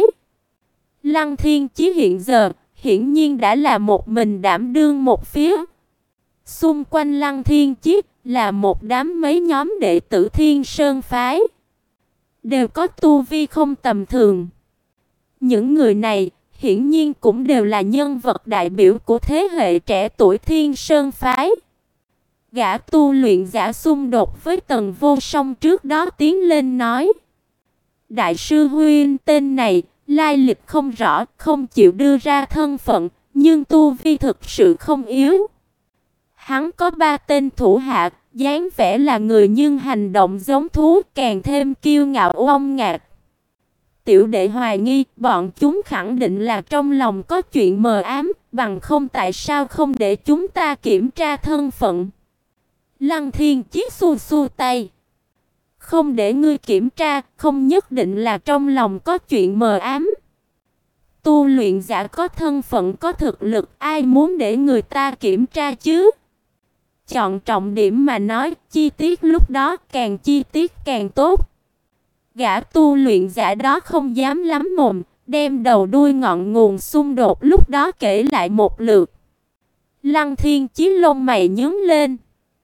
Lăng Thiên Chí hiện giờ hiển nhiên đã là một mình đảm đương một phía. Xung quanh Lăng Thiên Chí là một đám mấy nhóm đệ tử Thiên Sơn phái, đều có tu vi không tầm thường. Những người này hiển nhiên cũng đều là nhân vật đại biểu của thế hệ trẻ tuổi Thiên Sơn phái. Gã tu luyện giả xung đột với Tần Vô Song trước đó tiến lên nói: Đại sư huynh, tên này lai lịch không rõ, không chịu đưa ra thân phận, nhưng tu vi thực sự không yếu. Hắn có ba tên thủ hạ, dáng vẻ là người nhưng hành động giống thú, càng thêm kiêu ngạo oang ngạt. tiểu đệ hoài nghi, bọn chúng khẳng định là trong lòng có chuyện mờ ám, bằng không tại sao không để chúng ta kiểm tra thân phận. Lăng Thiên Chí xua xua tay. Không để ngươi kiểm tra, không nhất định là trong lòng có chuyện mờ ám. Tu luyện giả có thân phận có thực lực, ai muốn để người ta kiểm tra chứ? Chọn trọng điểm mà nói, chi tiết lúc đó càng chi tiết càng tốt. Gã tu luyện giả đó không dám lắm mồm, đem đầu đuôi ngọn nguồn xung đột lúc đó kể lại một lượt. Lăng Thiên Chí lông mày nhướng lên.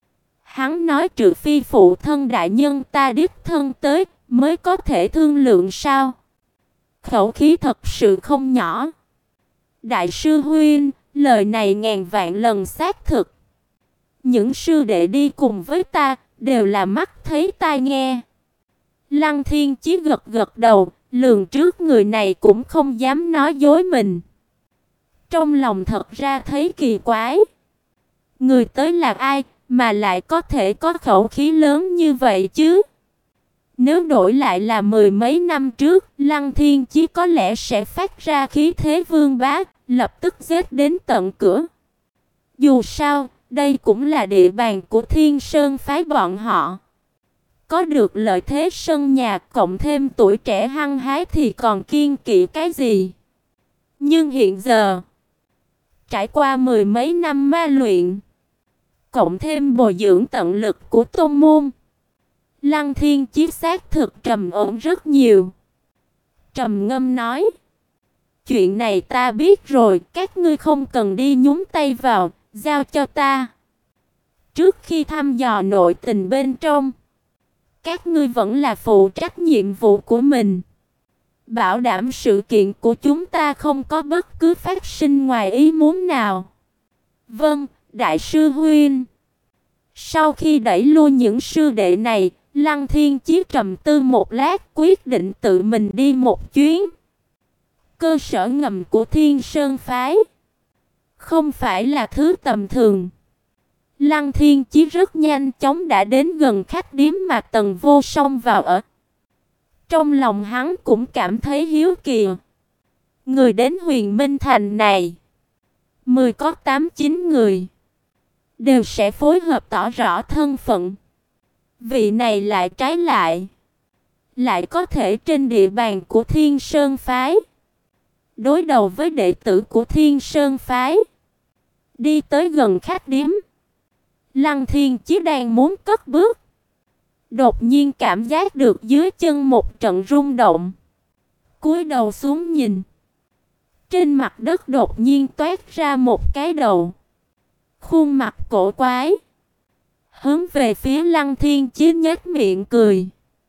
Hắn nói trừ phi phụ thân đại nhân ta đích thân tới mới có thể thương lượng sao? Khẩu khí thật sự không nhỏ. Đại sư huynh, lời này ngàn vạn lần xác thực. Những sư đệ đi cùng với ta đều là mắt thấy tai nghe. Lăng Thiên Chí gật gật đầu, lường trước người này cũng không dám nói dối mình. Trong lòng thật ra thấy kỳ quái. Người tới là ai mà lại có thể có khẩu khí lớn như vậy chứ? Nếu đổi lại là mười mấy năm trước, Lăng Thiên Chí có lẽ sẽ phát ra khí thế vương bá, lập tức giết đến tận cửa. Dù sao, đây cũng là địa bàn của Thiên Sơn phái bọn họ. Có được lợi thế sân nhà, cộng thêm tuổi trẻ hăng hái thì còn kiêng kỵ cái gì? Nhưng hiện giờ, trải qua mười mấy năm ma luyện, cộng thêm bồi dưỡng tận lực của tôn môn, Lăng Thiên Chí xác thực trầm ổn rất nhiều. Trầm ngâm nói: chuyện này ta biết rồi, các ngươi không cần đi nhúng tay vào, giao cho ta. Trước khi thăm dò nội tình bên trong, các ngươi vẫn là phụ trách nhiệm vụ của mình, bảo đảm sự kiện của chúng ta không có bất cứ phát sinh ngoài ý muốn nào. Vâng, đại sư huynh. Sau khi đẩy lui những sư đệ này, Lăng Thiên Chí trầm tư một lát, quyết định tự mình đi một chuyến. Cơ sở ngầm của Thiên Sơn phái không phải là thứ tầm thường. Lăng Thiên Chí rất nhanh chóng đã đến gần khách điếm mà Tần Vô Song vào ở. Trong lòng hắn cũng cảm thấy hiếu kỳ. Người đến Huyền Minh Thành này, mười có tám chín người đều sẽ phối hợp tỏ rõ thân phận. Vị này lại trái lại, lại có thể trên địa bàn của Thiên Sơn phái đối đầu với đệ tử của Thiên Sơn phái. Đi tới gần khách điếm, Lăng Thiên Chí đang muốn cất bước, đột nhiên cảm giác được dưới chân một trận rung động. Cúi đầu xuống nhìn, trên mặt đất đột nhiên toát ra một cái đầu, khuôn mặt cổ quái, hướng về phía Lăng Thiên Chí nhếch miệng cười.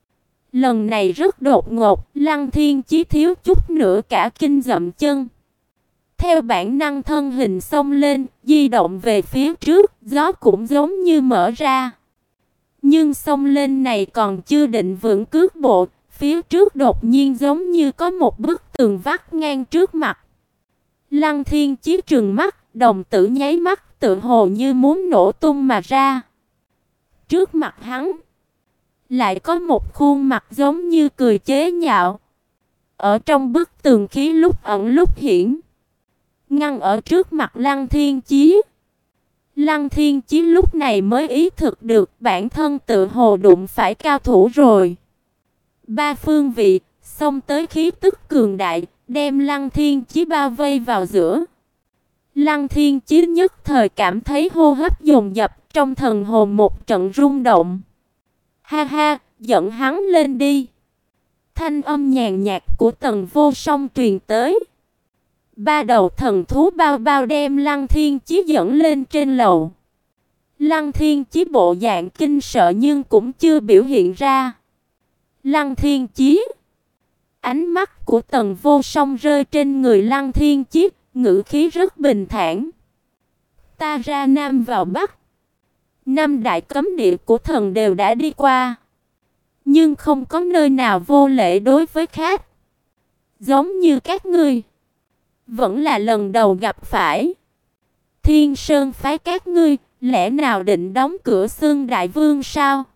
Lần này rất đột ngột, Lăng Thiên Chí thiếu chút nữa cả kinh dậm chân. Theo bản năng thân hình xông lên, di động về phía trước, gió cũng giống như mở ra. Nhưng xông lên này còn chưa định vững cước bộ, phía trước đột nhiên giống như có một bức tường vắt ngang trước mặt. Lăng Thiên Chí trừng mắt, đồng tử nháy mắt, tựa hồ như muốn nổ tung mà ra. Trước mặt hắn lại có một khuôn mặt giống như cười chế nhạo. Ở trong bức tường khí lúc ẩn lúc hiển, ngăn ở trước mặt Lăng Thiên Chí. Lăng Thiên Chí lúc này mới ý thức được bản thân tự hồ đụng phải cao thủ rồi. Ba phương vị xông tới khí tức cường đại, đem Lăng Thiên Chí bao vây vào giữa. Lăng Thiên Chí nhất thời cảm thấy hô hấp dồn dập, trong thần hồn một trận rung động. Ha ha, dẫn hắn lên đi. Thanh âm nhàn nhạt của Tần Vô Song truyền tới. Ba đầu thần thú bao bao đem Lăng Thiên Chí dẫn lên trên lầu. Lăng Thiên Chí bộ dạng kinh sợ nhưng cũng chưa biểu hiện ra. Lăng Thiên Chí. Ánh mắt của Tần Vô Song rơi trên người Lăng Thiên Chí, ngữ khí rất bình thản. Ta ra Nam vào Bắc, năm đại cấm địa của thần đều đã đi qua, nhưng không có nơi nào vô lễ đối với khách. Giống như các ngươi, vẫn là lần đầu gặp phải. Thiên Sơn phái các ngươi, lẽ nào định đóng cửa xương đại vương sao?